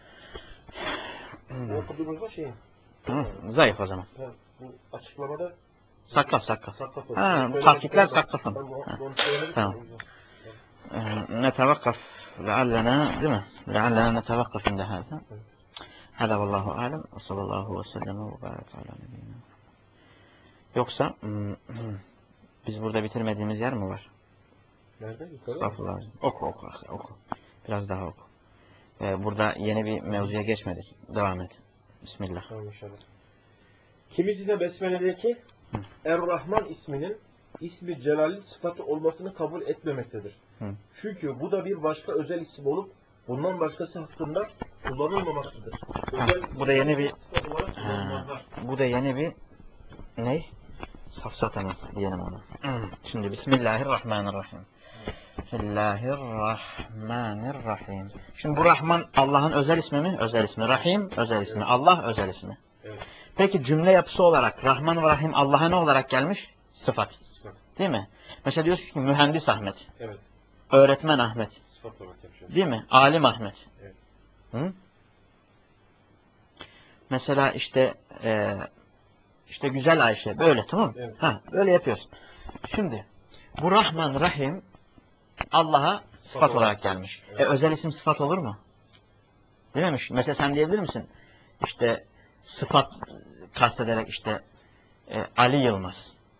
Okuduğumuzda şeyin. Zayıf o zaman. Bu açıklamada Sakkaf. Ha, tahkikler sakkafın. Tamam. Netevakkaf leallena, değil mi? Leallena netevakkaf inde hâzâ. Hâzâ vallahu alem. Ve sallallahu ve sellem ve barik ala nebiyyina. Yoksa biz burada bitirmediğimiz yer mi var? Nerede? Estağfurullah. Oku. Biraz daha oku. Burada yeni bir mevzuya geçmedik. Devam et. Bismillah. Tamam inşallah. Kimisi de Besmele'deki Er-Rahman isminin ismi celalli sıfatı olmasını kabul etmemektedir. Çünkü bu da bir başka özel isim olup bundan başkası hakkında kullanılmamaktadır. Bu da yeni bir bu da yeni bir ne? Safsata diyelim ona. Şimdi Bismillahirrahmanirrahim. Bismillahirrahmanirrahim. Şimdi bu Rahman Allah'ın özel ismi mi? Özel ismi. Rahim özel ismi. Allah özel ismi. Evet. Peki cümle yapısı olarak Rahman ve Rahim Allah'a ne olarak gelmiş? Sıfat. Değil mi? Mesela diyorsun ki mühendis Ahmet. Evet. Öğretmen Ahmet. Sıfat olarak yapıyor. Değil mi? Alim Ahmet. Evet. Hı? Mesela işte güzel Ayşe. Böyle tamam mı? Evet. Böyle yapıyorsun. Şimdi bu Rahman Rahim Allah'a sıfat olarak gelmiş. Evet. Özel isim sıfat olur mu? Değil mi? Mesela sen diyebilir misin? İşte sıfat kastederek Ali Yılmaz.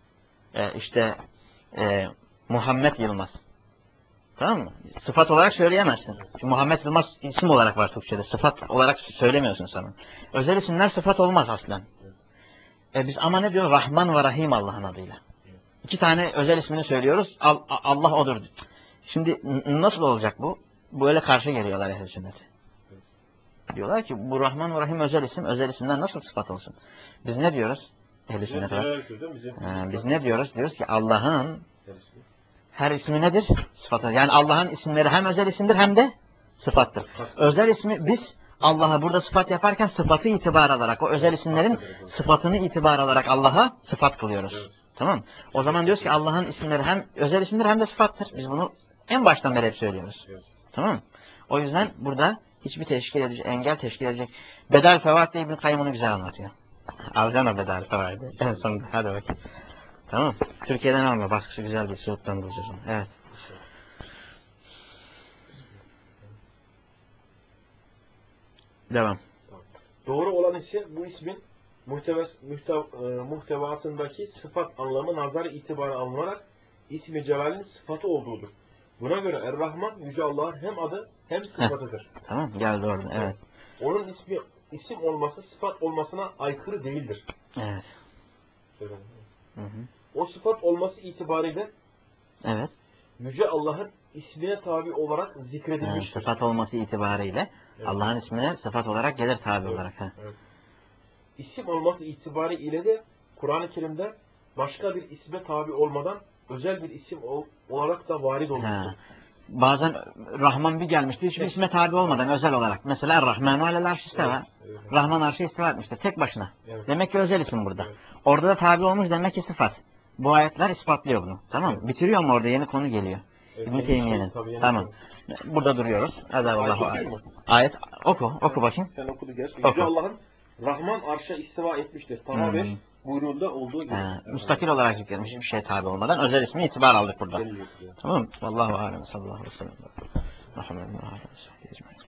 Muhammed Yılmaz. Tamam mı? Sıfat olarak söyleyemezsin. Çünkü Muhammed Yılmaz isim olarak var Türkçe'de. Sıfat olarak söylemiyorsun sana. Özel isimler sıfat olmaz aslen. Biz ama ne diyoruz? Rahman ve Rahim Allah'ın adıyla. İki tane özel ismini söylüyoruz. Allah odur. Şimdi nasıl olacak bu? Böyle karşı geliyorlar ehl-i sünnete. Diyorlar ki bu Rahman ve Rahim özel isim. Özel isimden nasıl sıfat olsun? Biz ne diyoruz? Ehl-i sünnet olarak. Biz ne diyoruz? Diyoruz ki Allah'ın her ismi nedir? Sıfatı. Yani Allah'ın isimleri hem özel isimdir hem de sıfattır. Özel ismi biz Allah'a burada sıfat yaparken sıfatı itibar alarak, o özel isimlerin sıfatını itibar alarak Allah'a sıfat kılıyoruz. Tamam mı? O zaman diyoruz ki Allah'ın isimleri hem özel isimdir hem de sıfattır. Biz bunu En baştan beri hep söylüyoruz. Evet. Tamam mı? O yüzden burada hiçbir engel teşkil edecek. Bedel Fevaid de İbn-i Kayyım onu güzel anlatıyor. Alacaksın o Bedel Fevaid'i. En sonunda. Hadi bakayım. Tamam. Türkiye'den alma. Bak şu güzel bir Suud'dan bulacağız onu. Evet. Devam. Doğru olan ise bu ismin muhtevasındaki sıfat anlamı nazarı itibarı alınarak ismi celalin sıfatı olduğudur. Buna göre Er-Rahman Yüce Allah'ın hem adı hem sıfatıdır. Tamam. Geldi orada. Evet. Onun ismi isim olması sıfat olmasına aykırı değildir. Evet. Hı hı. O sıfat olması itibariyle Evet. Yüce Allah'ın ismine tabi olarak Yani zikredilmiştir. sıfat olması itibariyle Evet. Allah'ın ismine sıfat olarak gelir tabi Evet. olarak. Ha. Evet. İsim olması itibariyle de Kur'an-ı Kerim'de başka bir isme tabi olmadan özel bir isim olarak da varid olmuştur. Ha. Bazen Rahman bir gelmişti hiçbir isme tabi olmadan özel olarak. Mesela Rahman alel arş isteva. Evet. Rahman arşı istiva etmiştir tek başına. Evet. Demek ki özel isim burada. Evet. Orada da tabi olmuş demek ki sıfat. Bu ayetler ispatlıyor bunu. Tamam mı? Evet. Bitiriyor mu orada yeni konu geliyor. Evet, İbn-i yeni Teymiye'nin. şey, tabii yeni Tamam. Burada duruyoruz. Hadi Ayet Allahu okuyayım mı? Ayet oku bakayım. Sen okudu geç. Oku. Yüce Allah'ın Rahman arşa istiva etmiştir. Taha 5 buyruğunda olduğu gibi. Müstakil olarak zikredilmiş hiçbir şey tabi olmadan özel ismi itibar aldık burada. Deniliyor. Tamam mı? Allahu alem sallallahu aleyhi ve sellem. Muhammedun aleyhi ve sellem.